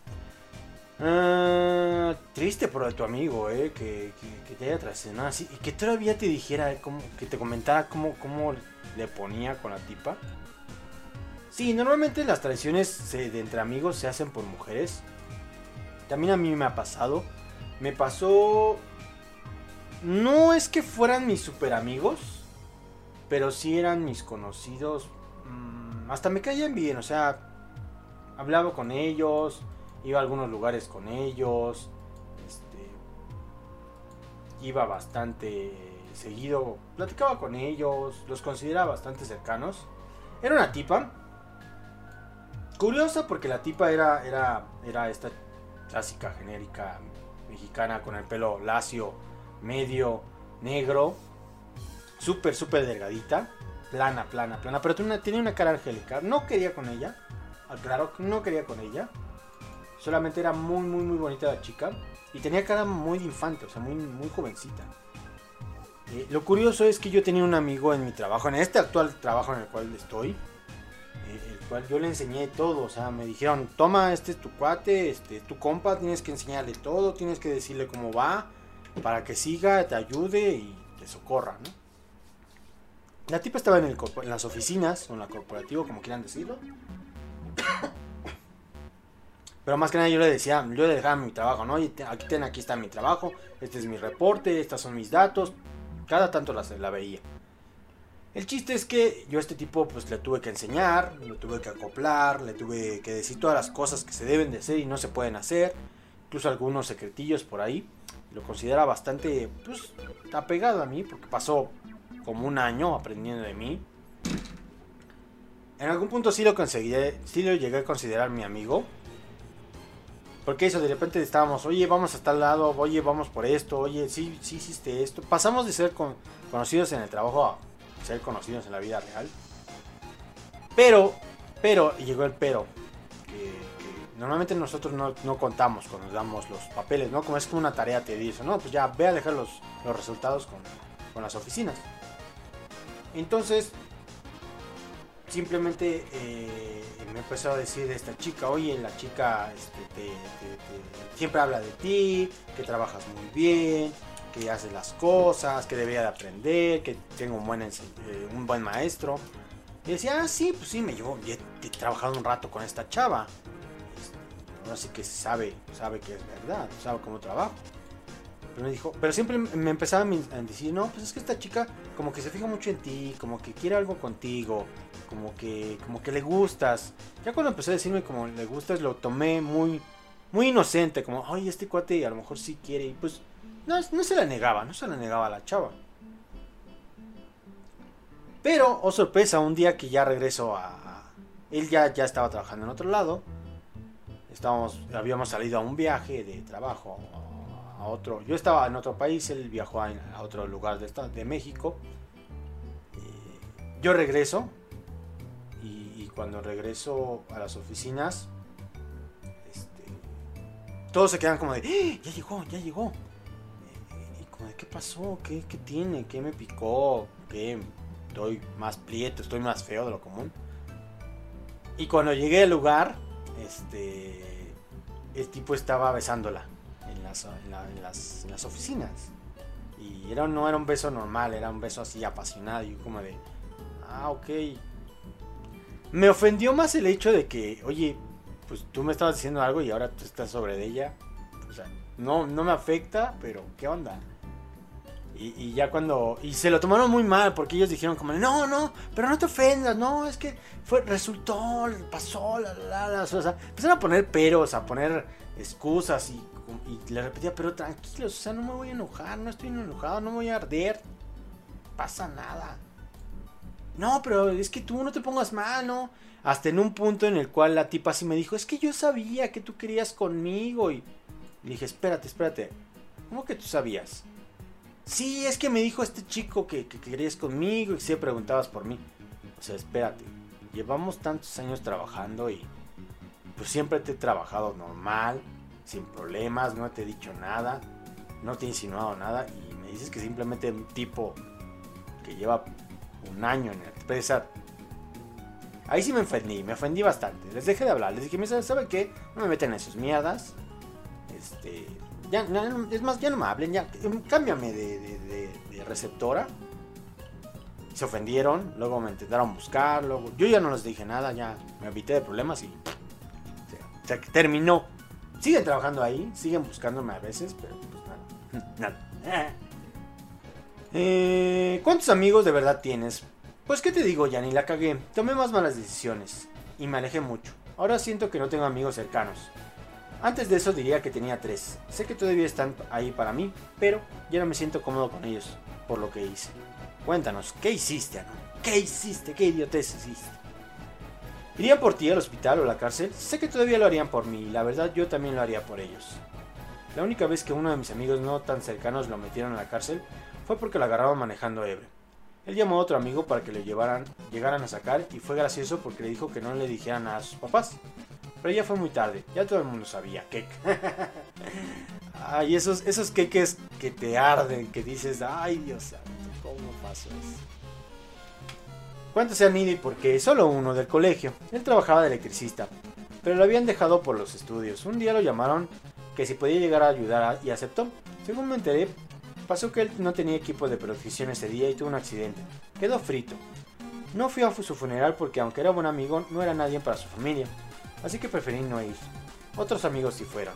Uh, triste por tu amigo, eh, que, que, que te haya traicionado así. Y que todavía te dijera, eh, como, que te comentara cómo, cómo le ponía con la tipa. Sí, normalmente las traiciones se, de entre amigos se hacen por mujeres. También a mí me ha pasado. Me pasó... No es que fueran mis super amigos, pero sí eran mis conocidos. Mmm, hasta me caían bien, o sea, hablaba con ellos, iba a algunos lugares con ellos, este, iba bastante seguido, platicaba con ellos, los consideraba bastante cercanos. Era una tipa curiosa porque la tipa era, era, era esta clásica genérica mexicana con el pelo lacio, medio, negro, súper, súper delgadita, plana, plana, plana, pero tenía una, tenía una cara angélica. No quería con ella, aclaro que no quería con ella, solamente era muy, muy, muy bonita la chica y tenía cara muy de infante, o sea, muy, muy jovencita. Eh, lo curioso es que yo tenía un amigo en mi trabajo, en este actual trabajo en el cual estoy, eh, el cual yo le enseñé todo, o sea, me dijeron, toma, este es tu cuate, este es tu compa, tienes que enseñarle todo, tienes que decirle cómo va, para que siga, te ayude y te socorra, ¿no? La tipa estaba en, el, en las oficinas, o en la corporativa, como quieran decirlo. Pero más que nada yo le decía, yo le dejaba mi trabajo, ¿no? Oye, aquí, ten, aquí está mi trabajo, este es mi reporte, estos son mis datos. Cada tanto la, la veía. El chiste es que yo a este tipo pues le tuve que enseñar, le tuve que acoplar, le tuve que decir todas las cosas que se deben de hacer y no se pueden hacer. Incluso algunos secretillos por ahí. Lo considera bastante pues apegado a mí porque pasó como un año aprendiendo de mí. En algún punto sí lo conseguí, sí lo llegué a considerar mi amigo. Porque eso, de repente estábamos, oye, vamos a tal lado, oye, vamos por esto, oye, sí, sí hiciste esto. Pasamos de ser con, conocidos en el trabajo a ser conocidos en la vida real. Pero, pero, y llegó el pero, que, que normalmente nosotros no, no contamos cuando nos damos los papeles, ¿no? Como es como una tarea te dice, no, pues ya ve a dejar los, los resultados con, con las oficinas. Entonces, simplemente eh, me empezó a decir esta chica, oye, la chica este, te, te, te, siempre habla de ti, que trabajas muy bien, que haces las cosas, que debería de aprender, que tengo un buen, eh, un buen maestro. Y decía, ah, sí, pues sí, me llevo, he, he trabajado un rato con esta chava. Ahora sí que sabe, sabe que es verdad, sabe cómo trabajo. Pero me dijo, pero siempre me empezaba a decir, no, pues es que esta chica como que se fija mucho en ti, como que quiere algo contigo, como que, como que le gustas. Ya cuando empecé a decirme como le gustas, lo tomé muy, muy inocente, como, ay, este cuate a lo mejor sí quiere, y pues no, no se la negaba, no se la negaba a la chava. Pero, oh sorpresa, un día que ya regreso a, a él ya, ya estaba trabajando en otro lado, estábamos, habíamos salido a un viaje de trabajo a otro, yo estaba en otro país, él viajó a, a otro lugar de, de México. Eh, yo regreso y, y cuando regreso a las oficinas, este, todos se quedan como de, ¡eh! Ya llegó, ya llegó. Eh, y como de, ¿qué pasó? ¿Qué, qué tiene? ¿Qué me picó? ¿Qué? Estoy más prieto, estoy más feo de lo común. Y cuando llegué al lugar, este, el tipo estaba besándola. En las, en, la, en, las, en las oficinas. Y era, no era un beso normal, era un beso así apasionado. Y como de, ah, ok. Me ofendió más el hecho de que, oye, pues tú me estabas diciendo algo y ahora tú estás sobre de ella. O sea, no, no me afecta, pero ¿qué onda? Y, y ya cuando... Y se lo tomaron muy mal porque ellos dijeron como, no, no, pero no te ofendas, no, es que fue, resultó, pasó, la, la, la. O sea, empezaron a poner peros, a poner excusas y Y le repetía, pero tranquilos, o sea, no me voy a enojar, no estoy enojado, no me voy a arder. No pasa nada. No, pero es que tú no te pongas mal, ¿no? Hasta en un punto en el cual la tipa así me dijo, es que yo sabía que tú querías conmigo. Y le dije, espérate, espérate. ¿Cómo que tú sabías? Sí, es que me dijo este chico que, que querías conmigo y que siempre preguntabas por mí. O sea, espérate. Llevamos tantos años trabajando y pues siempre te he trabajado normal, sin problemas, no te he dicho nada, no te he insinuado nada y me dices que simplemente un tipo que lleva un año en la empresa. Ahí sí me ofendí, me ofendí bastante. Les dejé de hablar, les dije, ¿saben qué? No me meten en sus mierdas. Este, ya, ya, es más, ya no me hablen, ya, cámbiame de, de, de, de receptora. Se ofendieron, luego me intentaron buscar, luego yo ya no les dije nada, ya me evité de problemas y o sea, o sea, terminó. Siguen trabajando ahí, siguen buscándome a veces, pero pues nada, nada. Eh, ¿Cuántos amigos de verdad tienes? Pues qué te digo, ya ni la cagué, tomé más malas decisiones y me alejé mucho. Ahora siento que no tengo amigos cercanos. Antes de eso diría que tenía tres. Sé que todavía están ahí para mí, pero ya no me siento cómodo con ellos por lo que hice. Cuéntanos, ¿qué hiciste, Ano? ¿Qué hiciste? ¿Qué idiotez hiciste? ¿Irían por ti al hospital o a la cárcel? Sé que todavía lo harían por mí y la verdad yo también lo haría por ellos. La única vez que uno de mis amigos no tan cercanos lo metieron a la cárcel fue porque lo agarraban manejando ebrio. Él llamó a otro amigo para que le llevaran, llegaran a sacar y fue gracioso porque le dijo que no le dijeran a sus papás. Pero ya fue muy tarde, ya todo el mundo sabía, queque. Ay, esos, esos queques que te arden, que dices, ay Dios santo, ¿cómo pasó eso? ¿Cuántos se han ido y por qué? Solo uno, del colegio. Él trabajaba de electricista, pero lo habían dejado por los estudios. Un día lo llamaron que si podía llegar a ayudar y aceptó. Según me enteré, pasó que él no tenía equipo de protección ese día y tuvo un accidente. Quedó frito. No fui a su funeral porque aunque era buen amigo, no era nadie para su familia. Así que preferí no ir. Otros amigos sí fueron.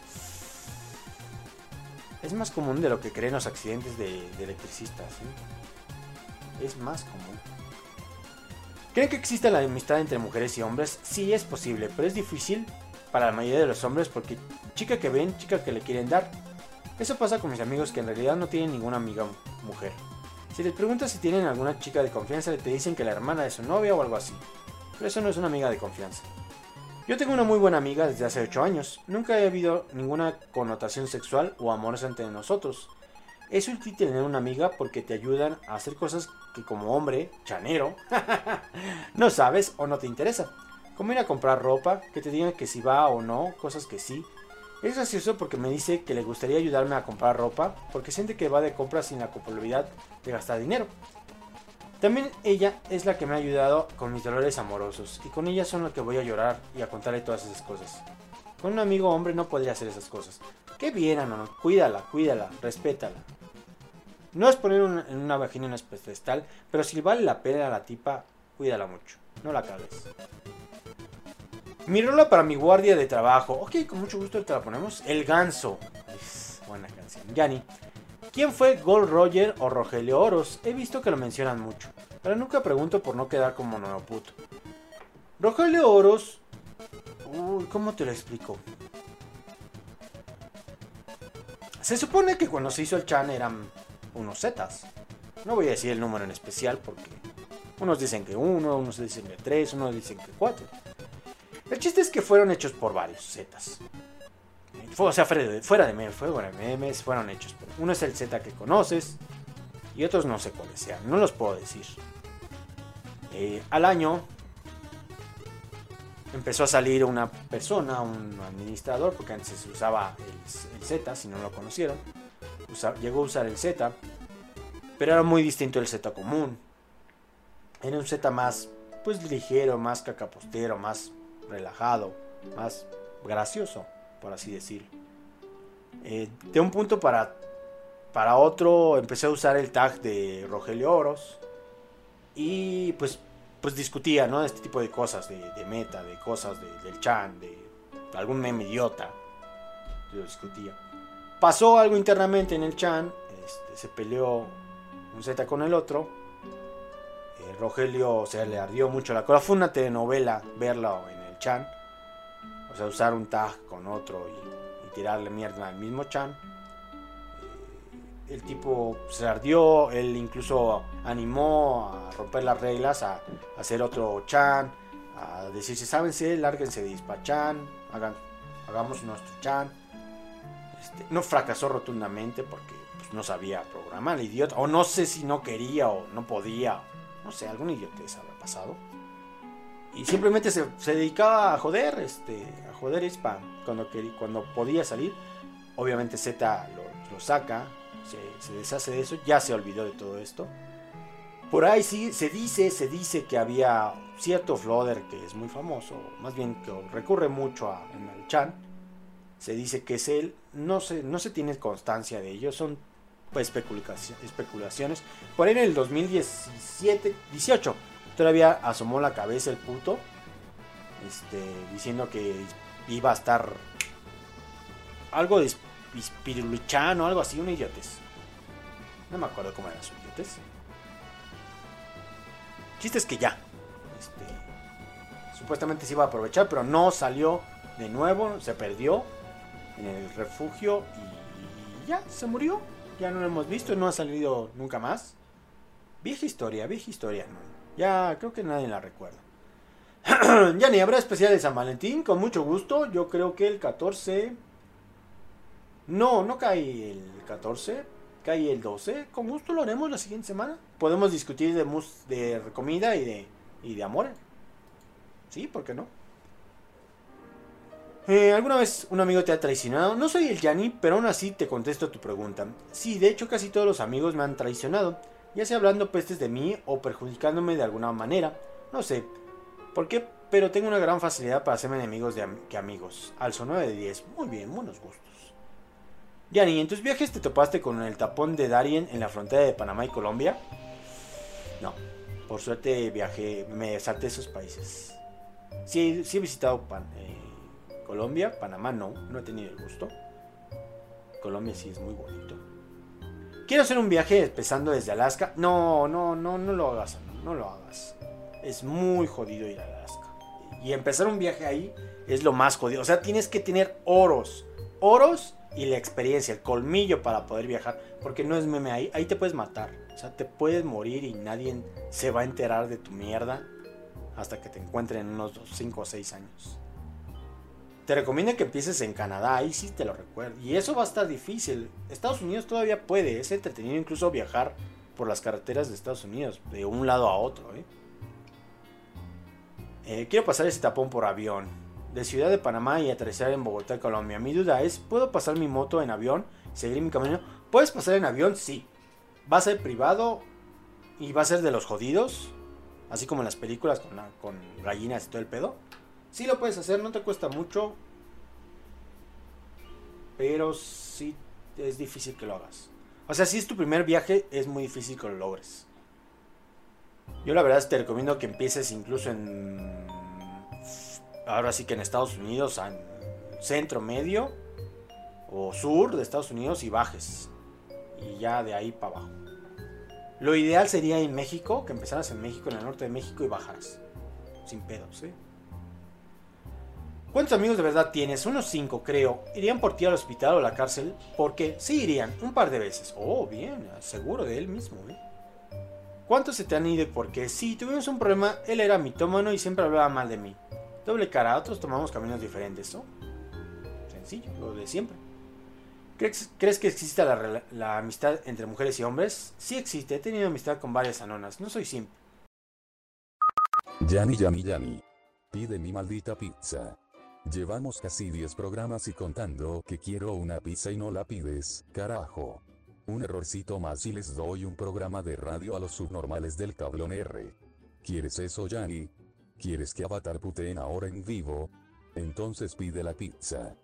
Es más común de lo que creen los accidentes de, de electricistas, ¿sí? Es más común. ¿Creen que existe la amistad entre mujeres y hombres? Sí, es posible, pero es difícil para la mayoría de los hombres porque chica que ven, chica que le quieren dar. Eso pasa con mis amigos que en realidad no tienen ninguna amiga mujer. Si les preguntas si tienen alguna chica de confianza, te dicen que la hermana de su novia o algo así. Pero eso no es una amiga de confianza. Yo tengo una muy buena amiga desde hace ocho años. Nunca ha habido ninguna connotación sexual o amorosa entre nosotros. Es útil tener una amiga porque te ayudan a hacer cosas que como hombre, chanero, no sabes o no te interesa. Como ir a comprar ropa, que te digan que si va o no, cosas que sí. Es gracioso porque me dice que le gustaría ayudarme a comprar ropa porque siente que va de compras sin la culpabilidad de gastar dinero. También ella es la que me ha ayudado con mis dolores amorosos y con ella son las que voy a llorar y a contarle todas esas cosas. Con un amigo hombre no podría hacer esas cosas. Qué bien, Ano, cuídala, cuídala, respétala. No es poner una, en una vagina en un pedestal, pero si vale la pena a la tipa, cuídala mucho, no la cagues. Mi rola para mi guardia de trabajo, ok, con mucho gusto te la ponemos. El Ganso, es buena canción. Yani. ¿Quién fue Gold Roger o Rogelio Oros? He visto que lo mencionan mucho, pero nunca pregunto por no quedar como nuevo-puto. Rogelio Oros... Uy, ¿cómo te lo explico? Se supone que cuando se hizo el Chan eran unos zetas. No voy a decir el número en especial porque unos dicen que uno, unos dicen que tres, unos dicen que cuatro. El chiste es que fueron hechos por varios zetas. O sea, fuera de, fuera de memes, fuera de memes, fueron hechos. Uno es el Z que conoces y otros no sé cuáles sean, no los puedo decir. Eh, al año empezó a salir una persona, un administrador, porque antes se usaba el, el Z, si no lo conocieron. Usa, llegó a usar el Z, pero era muy distinto del Z común. Era un Z más, pues ligero, más cacapostero, más relajado, más gracioso, por así decirlo. Eh, de un punto para, para otro empecé a usar el tag de Rogelio Oros y pues, pues discutía, ¿no? Este tipo de cosas, de, de meta, de cosas de, del Chan, de, de algún meme idiota. Yo discutía. Pasó algo internamente en el Chan, este, se peleó un Z con el otro. Eh, Rogelio se le ardió mucho la cola. Fue una telenovela verlo en el Chan. O sea, usar un tag con otro y, y tirarle mierda al mismo Chan. Eh, el tipo se ardió, él incluso animó a romper las reglas, a, a hacer otro Chan, a decirse, sábense, lárguense de Ispachan, hagan, hagamos nuestro Chan. Este, no fracasó rotundamente porque pues, no sabía programar, el idiota, o no sé si no quería o no podía, no sé, algún idiotez habrá pasado. Y simplemente se, se dedicaba a joder, este, a joder Ispa cuando, cuando podía salir. Obviamente Z lo, lo saca, se, se deshace de eso, ya se olvidó de todo esto. Por ahí sí se dice, se dice que había cierto Flodder que es muy famoso, más bien que recurre mucho a, en el Chan. Se dice que es él, no se, no se tiene constancia de ello, son pues, especulaciones. Por ahí en el dos mil diecisiete, dieciocho, todavía asomó la cabeza el puto, este, diciendo que iba a estar algo de Spirulichan o algo así, un idiotez. No me acuerdo cómo era su idiotez. Chiste es que ya, este, supuestamente se iba a aprovechar, pero no salió de nuevo, se perdió en el refugio y ya, se murió. Ya no lo hemos visto, no ha salido nunca más. Vieja historia, vieja historia, ¿no? Ya creo que nadie la recuerda. Ya ni habrá especial de San Valentín, con mucho gusto. Yo creo que el catorce... No, no cae el catorce, cae el doce. Con gusto lo haremos la siguiente semana. Podemos discutir de, mus de comida y de, y de amor. Sí, ¿por qué no? Eh, ¿Alguna vez un amigo te ha traicionado? No soy el Yanni, pero aún así te contesto tu pregunta. Sí, de hecho casi todos los amigos me han traicionado. Ya sea hablando pestes de mí o perjudicándome de alguna manera. No sé por qué, pero tengo una gran facilidad para hacerme enemigos de am que amigos. Alzo nueve de diez. Muy bien, buenos gustos. Yanni, ¿en tus viajes te topaste con el tapón de Darien en la frontera de Panamá y Colombia? No, por suerte viajé, me salté esos países. Sí, sí he visitado Pan, eh, Colombia, Panamá no, no he tenido el gusto. Colombia sí es muy bonito. Quiero hacer un viaje empezando desde Alaska. No, no, no, no lo hagas, no, no lo hagas. Es muy jodido ir a Alaska. Y empezar un viaje ahí es lo más jodido. O sea, tienes que tener oros, oros y la experiencia, el colmillo para poder viajar. Porque no es meme ahí, ahí te puedes matar. O sea, te puedes morir y nadie se va a enterar de tu mierda hasta que te encuentren en unos cinco o seis años. Te recomiendo que empieces en Canadá, ahí sí te lo recuerdo. Y eso va a estar difícil. Estados Unidos todavía puede, es entretenido incluso viajar por las carreteras de Estados Unidos, de un lado a otro. ¿eh? Eh, quiero pasar ese tapón por avión, de Ciudad de Panamá y aterrizar en Bogotá, Colombia. Mi duda es, ¿puedo pasar mi moto en avión y seguir mi camino? ¿Puedes pasar en avión? Sí. Va a ser privado y va a ser de los jodidos, así como en las películas con, la, con gallinas y todo el pedo. Sí lo puedes hacer, no te cuesta mucho, pero sí es difícil que lo hagas. O sea, si es tu primer viaje, es muy difícil que lo logres. Yo la verdad te recomiendo que empieces incluso en... Ahora sí que en Estados Unidos, en centro, medio o sur de Estados Unidos y bajes. Y ya de ahí para abajo. Lo ideal sería en México, que empezaras en México, en el norte de México y bajaras. Sin pedos, ¿eh? ¿Cuántos amigos de verdad tienes? Unos cinco, creo. ¿Irían por ti al hospital o a la cárcel? Porque sí irían, un par de veces. Oh, bien, seguro de él mismo, ¿eh? ¿Cuántos se te han ido y por qué? Sí, tuvimos un problema, él era mitómano y siempre hablaba mal de mí. Doble cara, otros tomamos caminos diferentes, ¿no? Sencillo, lo de siempre. ¿Crees, ¿Crees que existe la, la amistad entre mujeres y hombres? Sí existe, he tenido amistad con varias anonas, no soy simple. Yanni, Yanni, Yanni. Pide mi maldita pizza. Llevamos casi diez programas y contando que quiero una pizza y no la pides, carajo. Un errorcito más y les doy un programa de radio a los subnormales del tablón R. ¿Quieres eso, Yanni? ¿Quieres que Avatar puteen ahora en vivo? Entonces pide la pizza.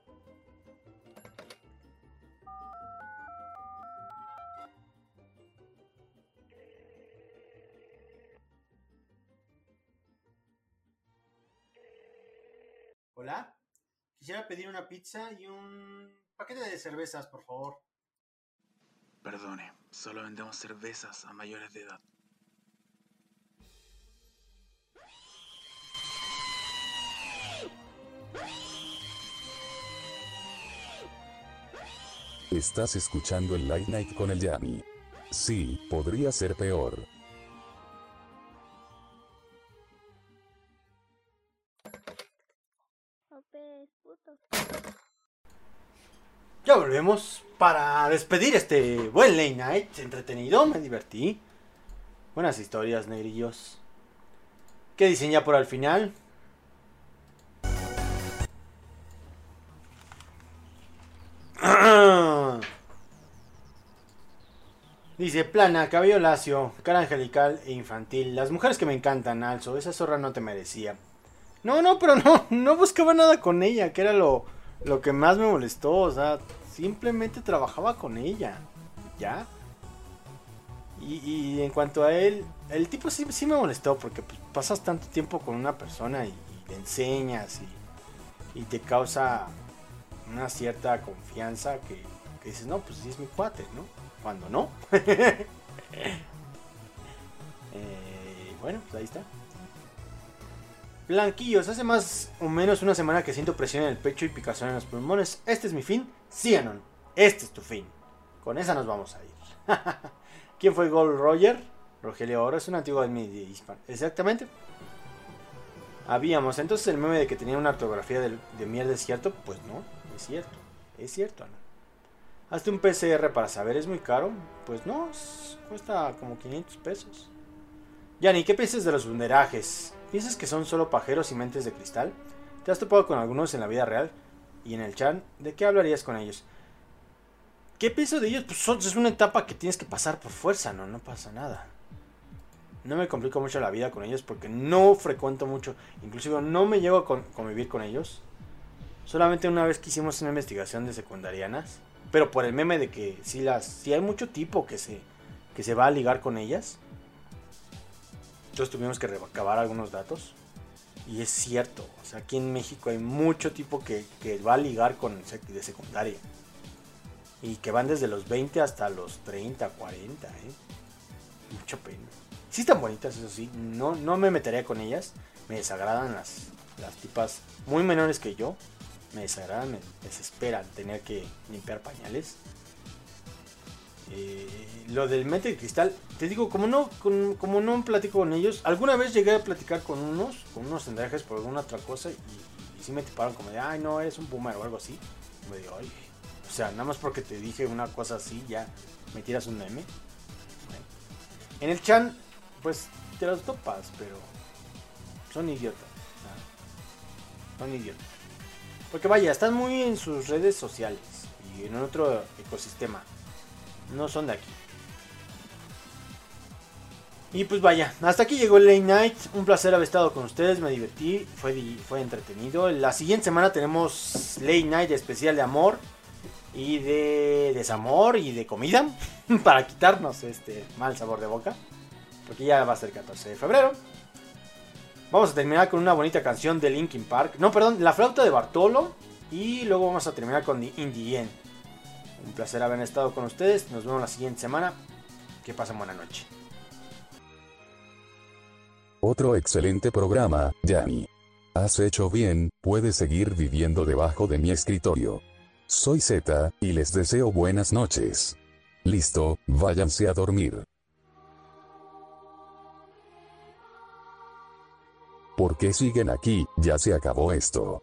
Hola, quisiera pedir una pizza y un paquete de cervezas, por favor. Perdone, solo vendemos cervezas a mayores de edad. Estás escuchando el Late Night con el Yami. Sí, podría ser peor. Ya volvemos para despedir este buen late night. Entretenido, me divertí. Buenas historias, negrillos. ¿Qué dicen ya por al final? Dice, plana, cabello lacio, cara angelical e infantil. Las mujeres que me encantan, Alzo. Esa zorra no te merecía. No, no, pero no, no buscaba nada con ella, que era lo, lo que más me molestó. O sea, simplemente trabajaba con ella. ¿Ya? Y, y en cuanto a él, el tipo sí, sí me molestó, porque pues, pasas tanto tiempo con una persona y, y le enseñas y, y te causa una cierta confianza que, que dices, no, pues sí es mi cuate, ¿no? Cuando no. eh, bueno, pues ahí está. Blanquillos, hace más o menos una semana que siento presión en el pecho y picazón en los pulmones. ¿Este es mi fin? Sí, Anon. Este es tu fin. Con esa nos vamos a ir. ¿Quién fue Gold Roger? Rogelio Oro, es un antiguo de mi hispan. Exactamente. Habíamos, entonces el meme de que tenía una ortografía de, de mierda es cierto. Pues no, es cierto. Es cierto, Anon. Hazte un P C R para saber, ¿es muy caro? Pues no, es, cuesta como quinientos pesos. Yani, ¿qué piensas de los bunderajes? ¿Piensas que son solo pajeros y mentes de cristal? ¿Te has topado con algunos en la vida real? Y en el chat, ¿de qué hablarías con ellos? ¿Qué pienso de ellos? Pues son, es una etapa que tienes que pasar por fuerza, ¿no? No pasa nada. No me complico mucho la vida con ellos porque no frecuento mucho. Inclusive no me llego a con, convivir con ellos. Solamente una vez que hicimos una investigación de secundarianas. Pero por el meme de que si, las, si hay mucho tipo que se, que se va a ligar con ellas. Entonces tuvimos que recabar algunos datos. Y es cierto. O sea, aquí en México hay mucho tipo que, que va a ligar con de secundaria. Y que van desde los veinte hasta los treinta, cuarenta, ¿eh? Mucho pena. Sí están bonitas, eso sí. No, no me metería con ellas. Me desagradan las, las tipas muy menores que yo. Me desagradan, me desesperan tener que limpiar pañales. Eh, lo del mente de cristal, te digo, como no, con, como no platico con ellos, alguna vez llegué a platicar con unos, con unos endrajes por alguna otra cosa y, y sí me tiparon como de, ay no, eres un boomer o algo así. Y me digo, ay, o sea, nada más porque te dije una cosa así, ya me tiras un meme. Bueno. En el chan, pues te los topas, pero son idiotas. ¿No? Son idiotas. Porque vaya, están muy en sus redes sociales y en otro ecosistema. No son de aquí. Y pues vaya, hasta aquí llegó el Late Night. Un placer haber estado con ustedes, me divertí, fue, fue entretenido. La siguiente semana tenemos Late Night especial de amor y de desamor y de comida. Para quitarnos este mal sabor de boca. Porque ya va a ser el catorce de febrero. Vamos a terminar con una bonita canción de Linkin Park. No, perdón, La flauta de Bartolo. Y luego vamos a terminar con The In The End. Un placer haber estado con ustedes. Nos vemos la siguiente semana. Que pasen buena noche. Otro excelente programa, Yami. Has hecho bien, puedes seguir viviendo debajo de mi escritorio. Soy Z, y les deseo buenas noches. Listo, váyanse a dormir. ¿Por qué siguen aquí? Ya se acabó esto.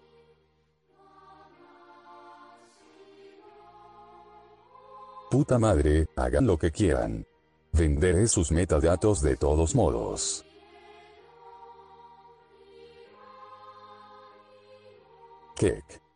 Puta madre, hagan lo que quieran. Venderé sus metadatos de todos modos. Kek.